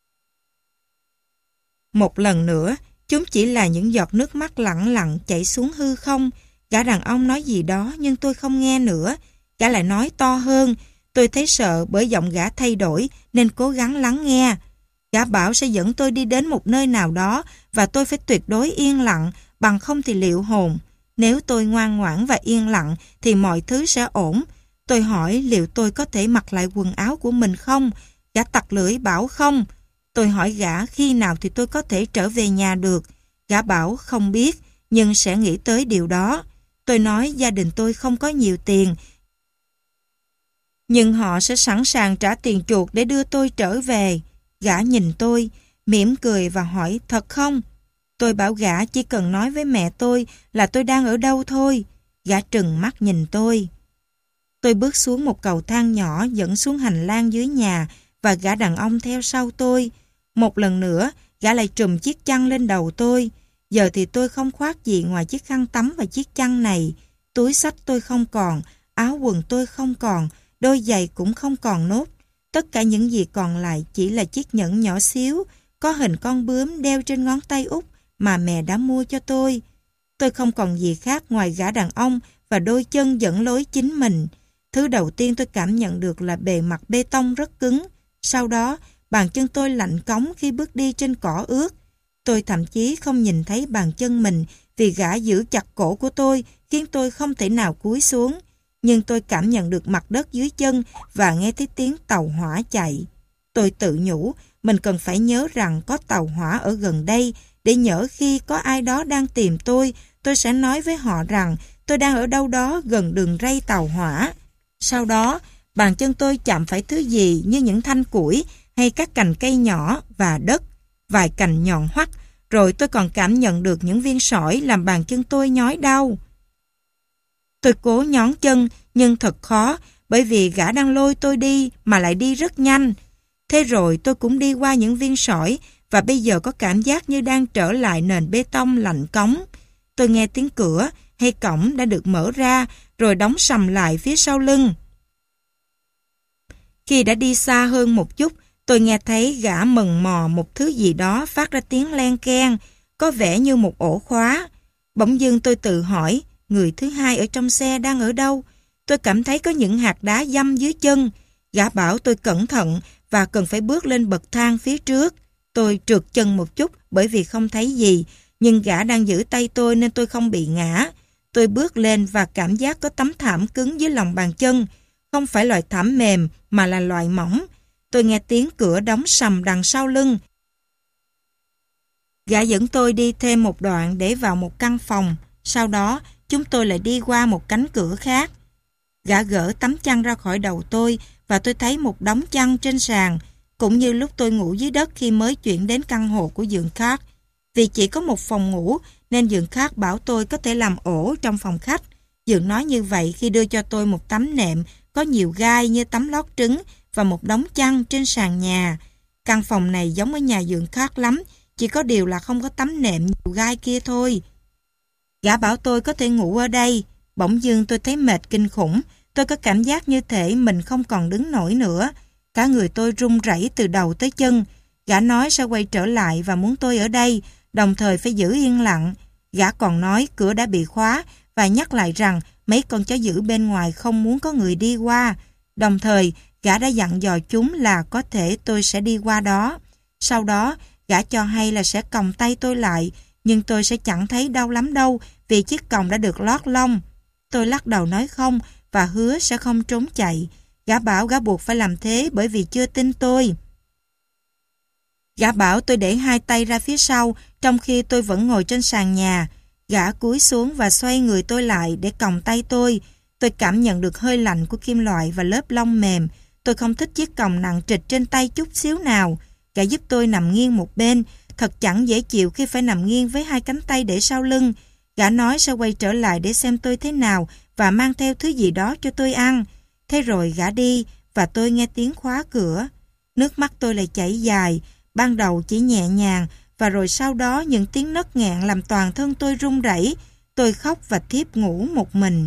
Một lần nữa, chúng chỉ là những giọt nước mắt lặng lặng chảy xuống hư không. Gã đàn ông nói gì đó nhưng tôi không nghe nữa. Gã lại nói to hơn. Tôi thấy sợ bởi giọng gã thay đổi nên cố gắng lắng nghe. Gã bảo sẽ dẫn tôi đi đến một nơi nào đó và tôi phải tuyệt đối yên lặng, bằng không thì liệu hồn. Nếu tôi ngoan ngoãn và yên lặng thì mọi thứ sẽ ổn. Tôi hỏi liệu tôi có thể mặc lại quần áo của mình không? Gã tặc lưỡi bảo không. Tôi hỏi gã khi nào thì tôi có thể trở về nhà được. Gã bảo không biết, nhưng sẽ nghĩ tới điều đó. Tôi nói gia đình tôi không có nhiều tiền, nhưng họ sẽ sẵn sàng trả tiền chuộc để đưa tôi trở về. Gã nhìn tôi, mỉm cười và hỏi thật không? Tôi bảo gã chỉ cần nói với mẹ tôi là tôi đang ở đâu thôi. Gã trừng mắt nhìn tôi. Tôi bước xuống một cầu thang nhỏ dẫn xuống hành lang dưới nhà và gã đàn ông theo sau tôi. Một lần nữa, gã lại trùm chiếc chăn lên đầu tôi. Giờ thì tôi không khoác gì ngoài chiếc khăn tắm và chiếc chăn này. Túi xách tôi không còn, áo quần tôi không còn, đôi giày cũng không còn nốt. Tất cả những gì còn lại chỉ là chiếc nhẫn nhỏ xíu, có hình con bướm đeo trên ngón tay út mà mẹ đã mua cho tôi. Tôi không còn gì khác ngoài gã đàn ông và đôi chân dẫn lối chính mình. Thứ đầu tiên tôi cảm nhận được là bề mặt bê tông rất cứng. Sau đó, bàn chân tôi lạnh cóng khi bước đi trên cỏ ướt. Tôi thậm chí không nhìn thấy bàn chân mình vì gã giữ chặt cổ của tôi khiến tôi không thể nào cúi xuống. Nhưng tôi cảm nhận được mặt đất dưới chân và nghe thấy tiếng tàu hỏa chạy. Tôi tự nhủ, mình cần phải nhớ rằng có tàu hỏa ở gần đây, để nhỡ khi có ai đó đang tìm tôi, tôi sẽ nói với họ rằng tôi đang ở đâu đó gần đường ray tàu hỏa. Sau đó, bàn chân tôi chạm phải thứ gì như những thanh củi hay các cành cây nhỏ và đất, vài cành nhọn hoắt, rồi tôi còn cảm nhận được những viên sỏi làm bàn chân tôi nhói đau. Tôi cố nhón chân nhưng thật khó bởi vì gã đang lôi tôi đi mà lại đi rất nhanh. Thế rồi tôi cũng đi qua những viên sỏi và bây giờ có cảm giác như đang trở lại nền bê tông lạnh cống. Tôi nghe tiếng cửa hay cổng đã được mở ra rồi đóng sầm lại phía sau lưng. Khi đã đi xa hơn một chút, tôi nghe thấy gã mần mò một thứ gì đó phát ra tiếng len keng, có vẻ như một ổ khóa. Bỗng dưng tôi tự hỏi, người thứ hai ở trong xe đang ở đâu? Tôi cảm thấy có những hạt đá dăm dưới chân. Gã bảo tôi cẩn thận và cần phải bước lên bậc thang phía trước. Tôi trượt chân một chút bởi vì không thấy gì, nhưng gã đang giữ tay tôi nên tôi không bị ngã. Tôi bước lên và cảm giác có tấm thảm cứng dưới lòng bàn chân, không phải loại thảm mềm mà là loại mỏng. Tôi nghe tiếng cửa đóng sầm đằng sau lưng. Gã dẫn tôi đi thêm một đoạn để vào một căn phòng. Sau đó, chúng tôi lại đi qua một cánh cửa khác. Gã gỡ tấm chăn ra khỏi đầu tôi và tôi thấy một đống chăn trên sàn, cũng như lúc tôi ngủ dưới đất khi mới chuyển đến căn hộ của Dượng Khác. Vì chỉ có một phòng ngủ nên Dượng Khác bảo tôi có thể làm ổ trong phòng khách. Dượng nói như vậy khi đưa cho tôi một tấm nệm có nhiều gai như tấm lót trứng và một đống chăn trên sàn nhà. Căn phòng này giống ở nhà Dượng Khác lắm, chỉ có điều là không có tấm nệm nhiều gai kia thôi. Gã bảo tôi có thể ngủ ở đây. Bỗng dưng tôi thấy mệt kinh khủng. Tôi có cảm giác như thể mình không còn đứng nổi nữa. Cả người tôi run rẩy từ đầu tới chân. Gã nói sẽ quay trở lại và muốn tôi ở đây, đồng thời phải giữ yên lặng. Gã còn nói cửa đã bị khóa và nhắc lại rằng mấy con chó dữ bên ngoài không muốn có người đi qua. Đồng thời, gã đã dặn dò chúng là có thể tôi sẽ đi qua đó. Sau đó, gã cho hay là sẽ còng tay tôi lại, nhưng tôi sẽ chẳng thấy đau lắm đâu vì chiếc còng đã được lót lông. Tôi lắc đầu nói không và hứa sẽ không trốn chạy. Gã bảo gã buộc phải làm thế bởi vì chưa tin tôi. Gã bảo tôi để hai tay ra phía sau trong khi tôi vẫn ngồi trên sàn nhà. Gã cúi xuống và xoay người tôi lại để còng tay tôi. Tôi cảm nhận được hơi lạnh của kim loại và lớp lông mềm. Tôi không thích chiếc còng nặng trịch trên tay chút xíu nào. Gã giúp tôi nằm nghiêng một bên. Thật chẳng dễ chịu khi phải nằm nghiêng với hai cánh tay để sau lưng. Gã nói sẽ quay trở lại để xem tôi thế nào và mang theo thứ gì đó cho tôi ăn. Thế rồi gã đi và tôi nghe tiếng khóa cửa. Nước mắt tôi lại chảy dài. Ban đầu chỉ nhẹ nhàng và rồi sau đó những tiếng nấc nghẹn làm toàn thân tôi run rẩy. Tôi khóc và thiếp ngủ một mình.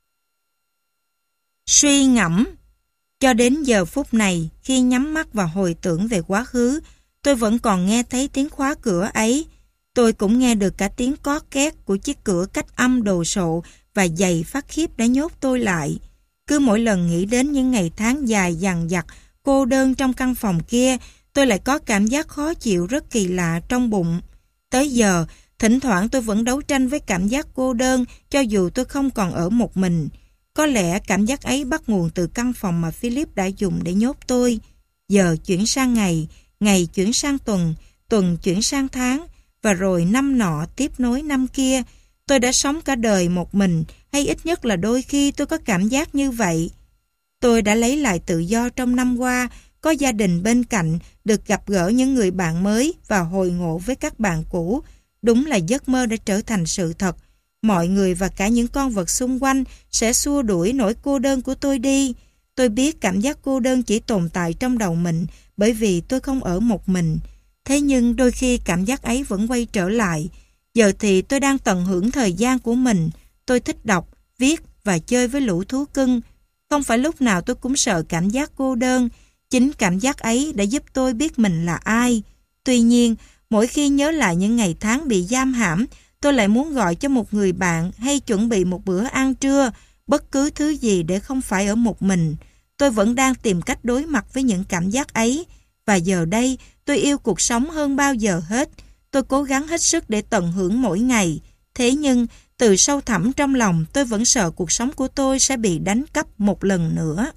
Suy ngẫm. Cho đến giờ phút này, khi nhắm mắt và hồi tưởng về quá khứ, tôi vẫn còn nghe thấy tiếng khóa cửa ấy. Tôi cũng nghe được cả tiếng có két của chiếc cửa cách âm đồ sộ và giày phát khiếp đã nhốt tôi lại. Cứ mỗi lần nghĩ đến những ngày tháng dài dằng dặc, cô đơn trong căn phòng kia, tôi lại có cảm giác khó chịu rất kỳ lạ trong bụng. Tới giờ, thỉnh thoảng tôi vẫn đấu tranh với cảm giác cô đơn cho dù tôi không còn ở một mình. Có lẽ cảm giác ấy bắt nguồn từ căn phòng mà Philip đã dùng để nhốt tôi. Giờ chuyển sang ngày, ngày chuyển sang tuần, tuần chuyển sang tháng, và rồi năm nọ tiếp nối năm kia. Tôi đã sống cả đời một mình, hay ít nhất là đôi khi tôi có cảm giác như vậy. Tôi đã lấy lại tự do trong năm qua, có gia đình bên cạnh, được gặp gỡ những người bạn mới và hồi ngộ với các bạn cũ. Đúng là giấc mơ đã trở thành sự thật. Mọi người và cả những con vật xung quanh sẽ xua đuổi nỗi cô đơn của tôi đi. Tôi biết cảm giác cô đơn chỉ tồn tại trong đầu mình bởi vì tôi không ở một mình. Thế nhưng đôi khi cảm giác ấy vẫn quay trở lại. Giờ thì tôi đang tận hưởng thời gian của mình. Tôi thích đọc, viết và chơi với lũ thú cưng. Không phải lúc nào tôi cũng sợ cảm giác cô đơn. Chính cảm giác ấy đã giúp tôi biết mình là ai. Tuy nhiên, mỗi khi nhớ lại những ngày tháng bị giam hãm, tôi lại muốn gọi cho một người bạn hay chuẩn bị một bữa ăn trưa, bất cứ thứ gì để không phải ở một mình. Tôi vẫn đang tìm cách đối mặt với những cảm giác ấy. Và giờ đây, tôi yêu cuộc sống hơn bao giờ hết. Tôi cố gắng hết sức để tận hưởng mỗi ngày. Thế nhưng, từ sâu thẳm trong lòng, tôi vẫn sợ cuộc sống của tôi sẽ bị đánh cắp một lần nữa.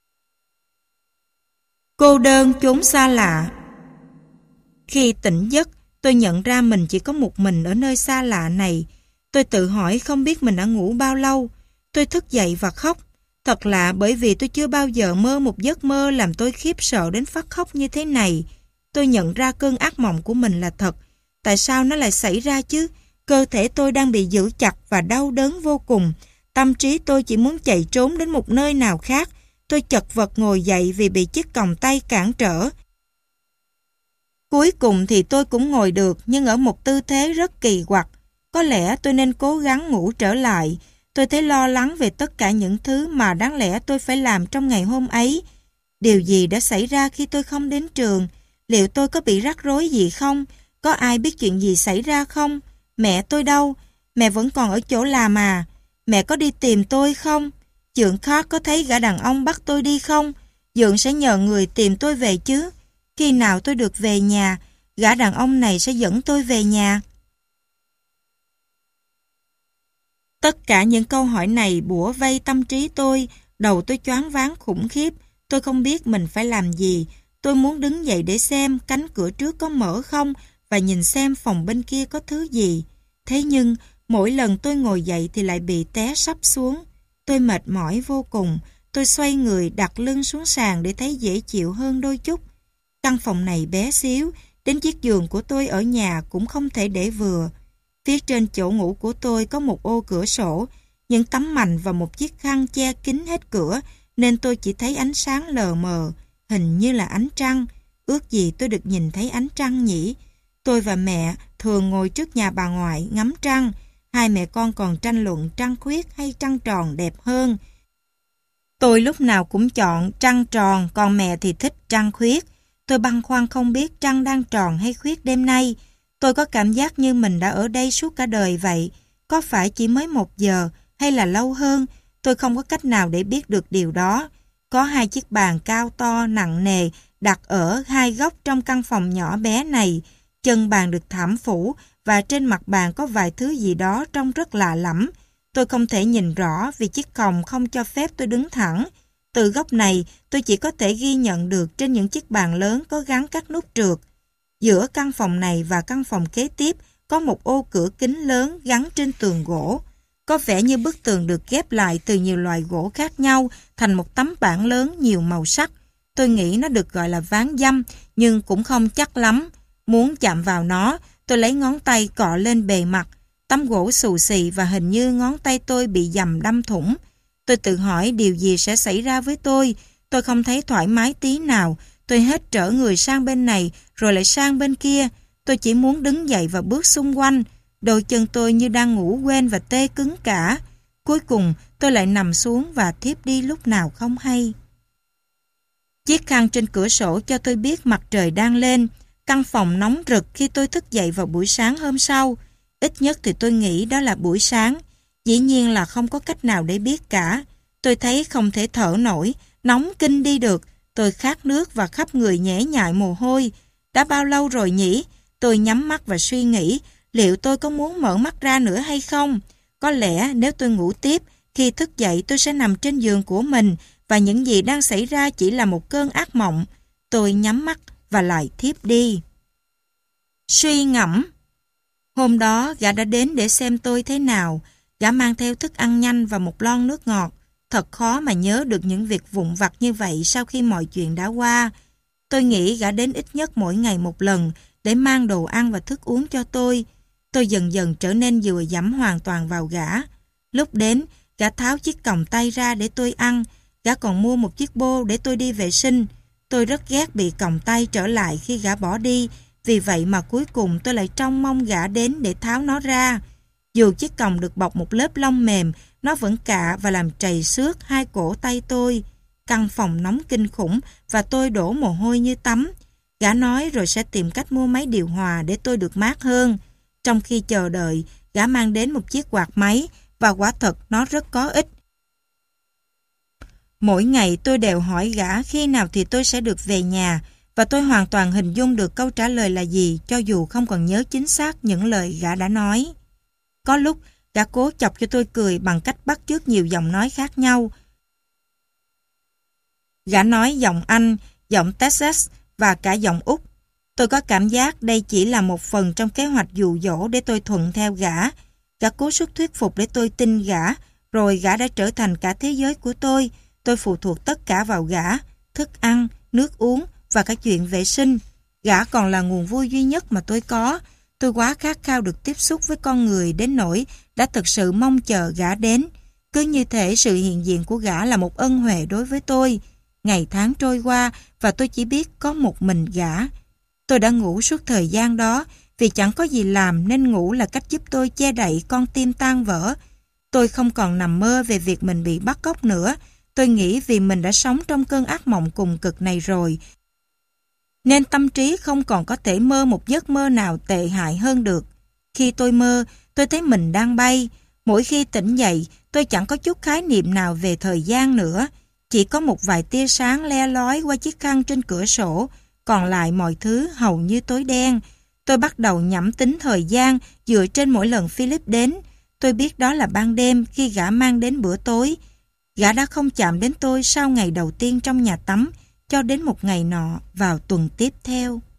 Cô đơn chốn xa lạ. Khi tỉnh giấc, tôi nhận ra mình chỉ có một mình ở nơi xa lạ này. Tôi tự hỏi không biết mình đã ngủ bao lâu. Tôi thức dậy và khóc. Thật lạ bởi vì tôi chưa bao giờ mơ một giấc mơ làm tôi khiếp sợ đến phát khóc như thế này. Tôi nhận ra cơn ác mộng của mình là thật. Tại sao nó lại xảy ra chứ? Cơ thể tôi đang bị giữ chặt và đau đớn vô cùng. Tâm trí tôi chỉ muốn chạy trốn đến một nơi nào khác. Tôi chật vật ngồi dậy vì bị chiếc còng tay cản trở. Cuối cùng thì tôi cũng ngồi được, nhưng ở một tư thế rất kỳ quặc. Có lẽ tôi nên cố gắng ngủ trở lại. Tôi thấy lo lắng về tất cả những thứ mà đáng lẽ tôi phải làm trong ngày hôm ấy. Điều gì đã xảy ra khi tôi không đến trường? Liệu tôi có bị rắc rối gì không? Có ai biết chuyện gì xảy ra không? Mẹ tôi đâu? Mẹ vẫn còn ở chỗ làm à? Mẹ có đi tìm tôi không? Dượng Khác có thấy gã đàn ông bắt tôi đi không? Dượng sẽ nhờ người tìm tôi về chứ? Khi nào tôi được về nhà, gã đàn ông này sẽ dẫn tôi về nhà. Tất cả những câu hỏi này bủa vây tâm trí tôi, đầu tôi choáng váng khủng khiếp. Tôi không biết mình phải làm gì. Tôi muốn đứng dậy để xem cánh cửa trước có mở không và nhìn xem phòng bên kia có thứ gì. Thế nhưng, mỗi lần tôi ngồi dậy thì lại bị té sắp xuống. Tôi mệt mỏi vô cùng. Tôi xoay người đặt lưng xuống sàn để thấy dễ chịu hơn đôi chút. Căn phòng này bé xíu, đến chiếc giường của tôi ở nhà cũng không thể để vừa. Phía trên chỗ ngủ của tôi có một ô cửa sổ, những tấm mành và một chiếc khăn che kín hết cửa, nên tôi chỉ thấy ánh sáng lờ mờ, hình như là ánh trăng. Ước gì tôi được nhìn thấy ánh trăng nhỉ? Tôi và mẹ thường ngồi trước nhà bà ngoại ngắm trăng. Hai mẹ con còn tranh luận trăng khuyết hay trăng tròn đẹp hơn. Tôi lúc nào cũng chọn trăng tròn, còn mẹ thì thích trăng khuyết. Tôi băn khoăn không biết trăng đang tròn hay khuyết đêm nay. Tôi có cảm giác như mình đã ở đây suốt cả đời vậy. Có phải chỉ mới một giờ hay là lâu hơn? Tôi không có cách nào để biết được điều đó. Có hai chiếc bàn cao to, nặng nề đặt ở hai góc trong căn phòng nhỏ bé này. Chân bàn được thảm phủ và trên mặt bàn có vài thứ gì đó trông rất lạ lẫm. Tôi không thể nhìn rõ vì chiếc còng không cho phép tôi đứng thẳng. Từ góc này, tôi chỉ có thể ghi nhận được trên những chiếc bàn lớn có gắn các nút trượt. Giữa căn phòng này và căn phòng kế tiếp có một ô cửa kính lớn gắn trên tường gỗ. Có vẻ như bức tường được ghép lại từ nhiều loại gỗ khác nhau thành một tấm bảng lớn nhiều màu sắc. Tôi nghĩ nó được gọi là ván dăm, nhưng cũng không chắc lắm. Muốn chạm vào nó, tôi lấy ngón tay cọ lên bề mặt. Tấm gỗ xù xì và hình như ngón tay tôi bị dầm đâm thủng. Tôi tự hỏi điều gì sẽ xảy ra với tôi. Tôi không thấy thoải mái tí nào. Tôi hết trở người sang bên này rồi lại sang bên kia. Tôi chỉ muốn đứng dậy và bước xung quanh. Đôi chân tôi như đang ngủ quên và tê cứng cả. Cuối cùng tôi lại nằm xuống và thiếp đi lúc nào không hay. Chiếc khăn trên cửa sổ cho tôi biết mặt trời đang lên. Căn phòng nóng rực khi tôi thức dậy vào buổi sáng hôm sau. Ít nhất thì tôi nghĩ đó là buổi sáng. Dĩ nhiên là không có cách nào để biết cả. Tôi thấy không thể thở nổi, nóng kinh đi được. Tôi khát nước và khắp người nhễ nhại mồ hôi. Đã bao lâu rồi nhỉ? Tôi nhắm mắt và suy nghĩ liệu tôi có muốn mở mắt ra nữa hay không. Có lẽ nếu tôi ngủ tiếp, khi thức dậy tôi sẽ nằm trên giường của mình và những gì đang xảy ra chỉ là một cơn ác mộng. Tôi nhắm mắt và lại thiếp đi. Suy ngẫm. Hôm đó gã đã đến để xem tôi thế nào. Gã mang theo thức ăn nhanh và một lon nước ngọt. Thật khó mà nhớ được những việc vụn vặt như vậy sau khi mọi chuyện đã qua. Tôi nghĩ gã đến ít nhất mỗi ngày một lần để mang đồ ăn và thức uống cho tôi. Tôi dần dần trở nên dựa dẫm hoàn toàn vào gã. Lúc đến, gã tháo chiếc còng tay ra để tôi ăn. Gã còn mua một chiếc bô để tôi đi vệ sinh. Tôi rất ghét bị còng tay trở lại khi gã bỏ đi. Vì vậy mà cuối cùng tôi lại trông mong gã đến để tháo nó ra. Dù chiếc còng được bọc một lớp lông mềm, nó vẫn cạ và làm trầy xước hai cổ tay tôi. Căn phòng nóng kinh khủng và tôi đổ mồ hôi như tắm. Gã nói rồi sẽ tìm cách mua máy điều hòa để tôi được mát hơn. Trong khi chờ đợi, gã mang đến một chiếc quạt máy và quả thật nó rất có ích. Mỗi ngày tôi đều hỏi gã khi nào thì tôi sẽ được về nhà và tôi hoàn toàn hình dung được câu trả lời là gì cho dù không còn nhớ chính xác những lời gã đã nói. Có lúc, gã cố chọc cho tôi cười bằng cách bắt chước nhiều giọng nói khác nhau. Gã nói giọng Anh, giọng Texas và cả giọng Úc. Tôi có cảm giác đây chỉ là một phần trong kế hoạch dụ dỗ để tôi thuận theo gã. Gã cố sức thuyết phục để tôi tin gã, rồi gã đã trở thành cả thế giới của tôi. Tôi phụ thuộc tất cả vào gã, thức ăn, nước uống và cả chuyện vệ sinh. Gã còn là nguồn vui duy nhất mà tôi có. Tôi quá khát khao được tiếp xúc với con người đến nỗi đã thực sự mong chờ gã đến. Cứ như thể sự hiện diện của gã là một ân huệ đối với tôi. Ngày tháng trôi qua và tôi chỉ biết có một mình gã. Tôi đã ngủ suốt thời gian đó vì chẳng có gì làm nên ngủ là cách giúp tôi che đậy con tim tan vỡ. Tôi không còn nằm mơ về việc mình bị bắt cóc nữa. Tôi nghĩ vì mình đã sống trong cơn ác mộng cùng cực này rồi, nên tâm trí không còn có thể mơ một giấc mơ nào tệ hại hơn được. Khi tôi mơ, tôi thấy mình đang bay. Mỗi khi tỉnh dậy, tôi chẳng có chút khái niệm nào về thời gian nữa. Chỉ có một vài tia sáng le lói qua chiếc khăn trên cửa sổ, còn lại mọi thứ hầu như tối đen. Tôi bắt đầu nhẩm tính thời gian dựa trên mỗi lần Philip đến. Tôi biết đó là ban đêm khi gã mang đến bữa tối. Gã đã không chạm đến tôi sau ngày đầu tiên trong nhà tắm cho đến một ngày nọ vào tuần tiếp theo.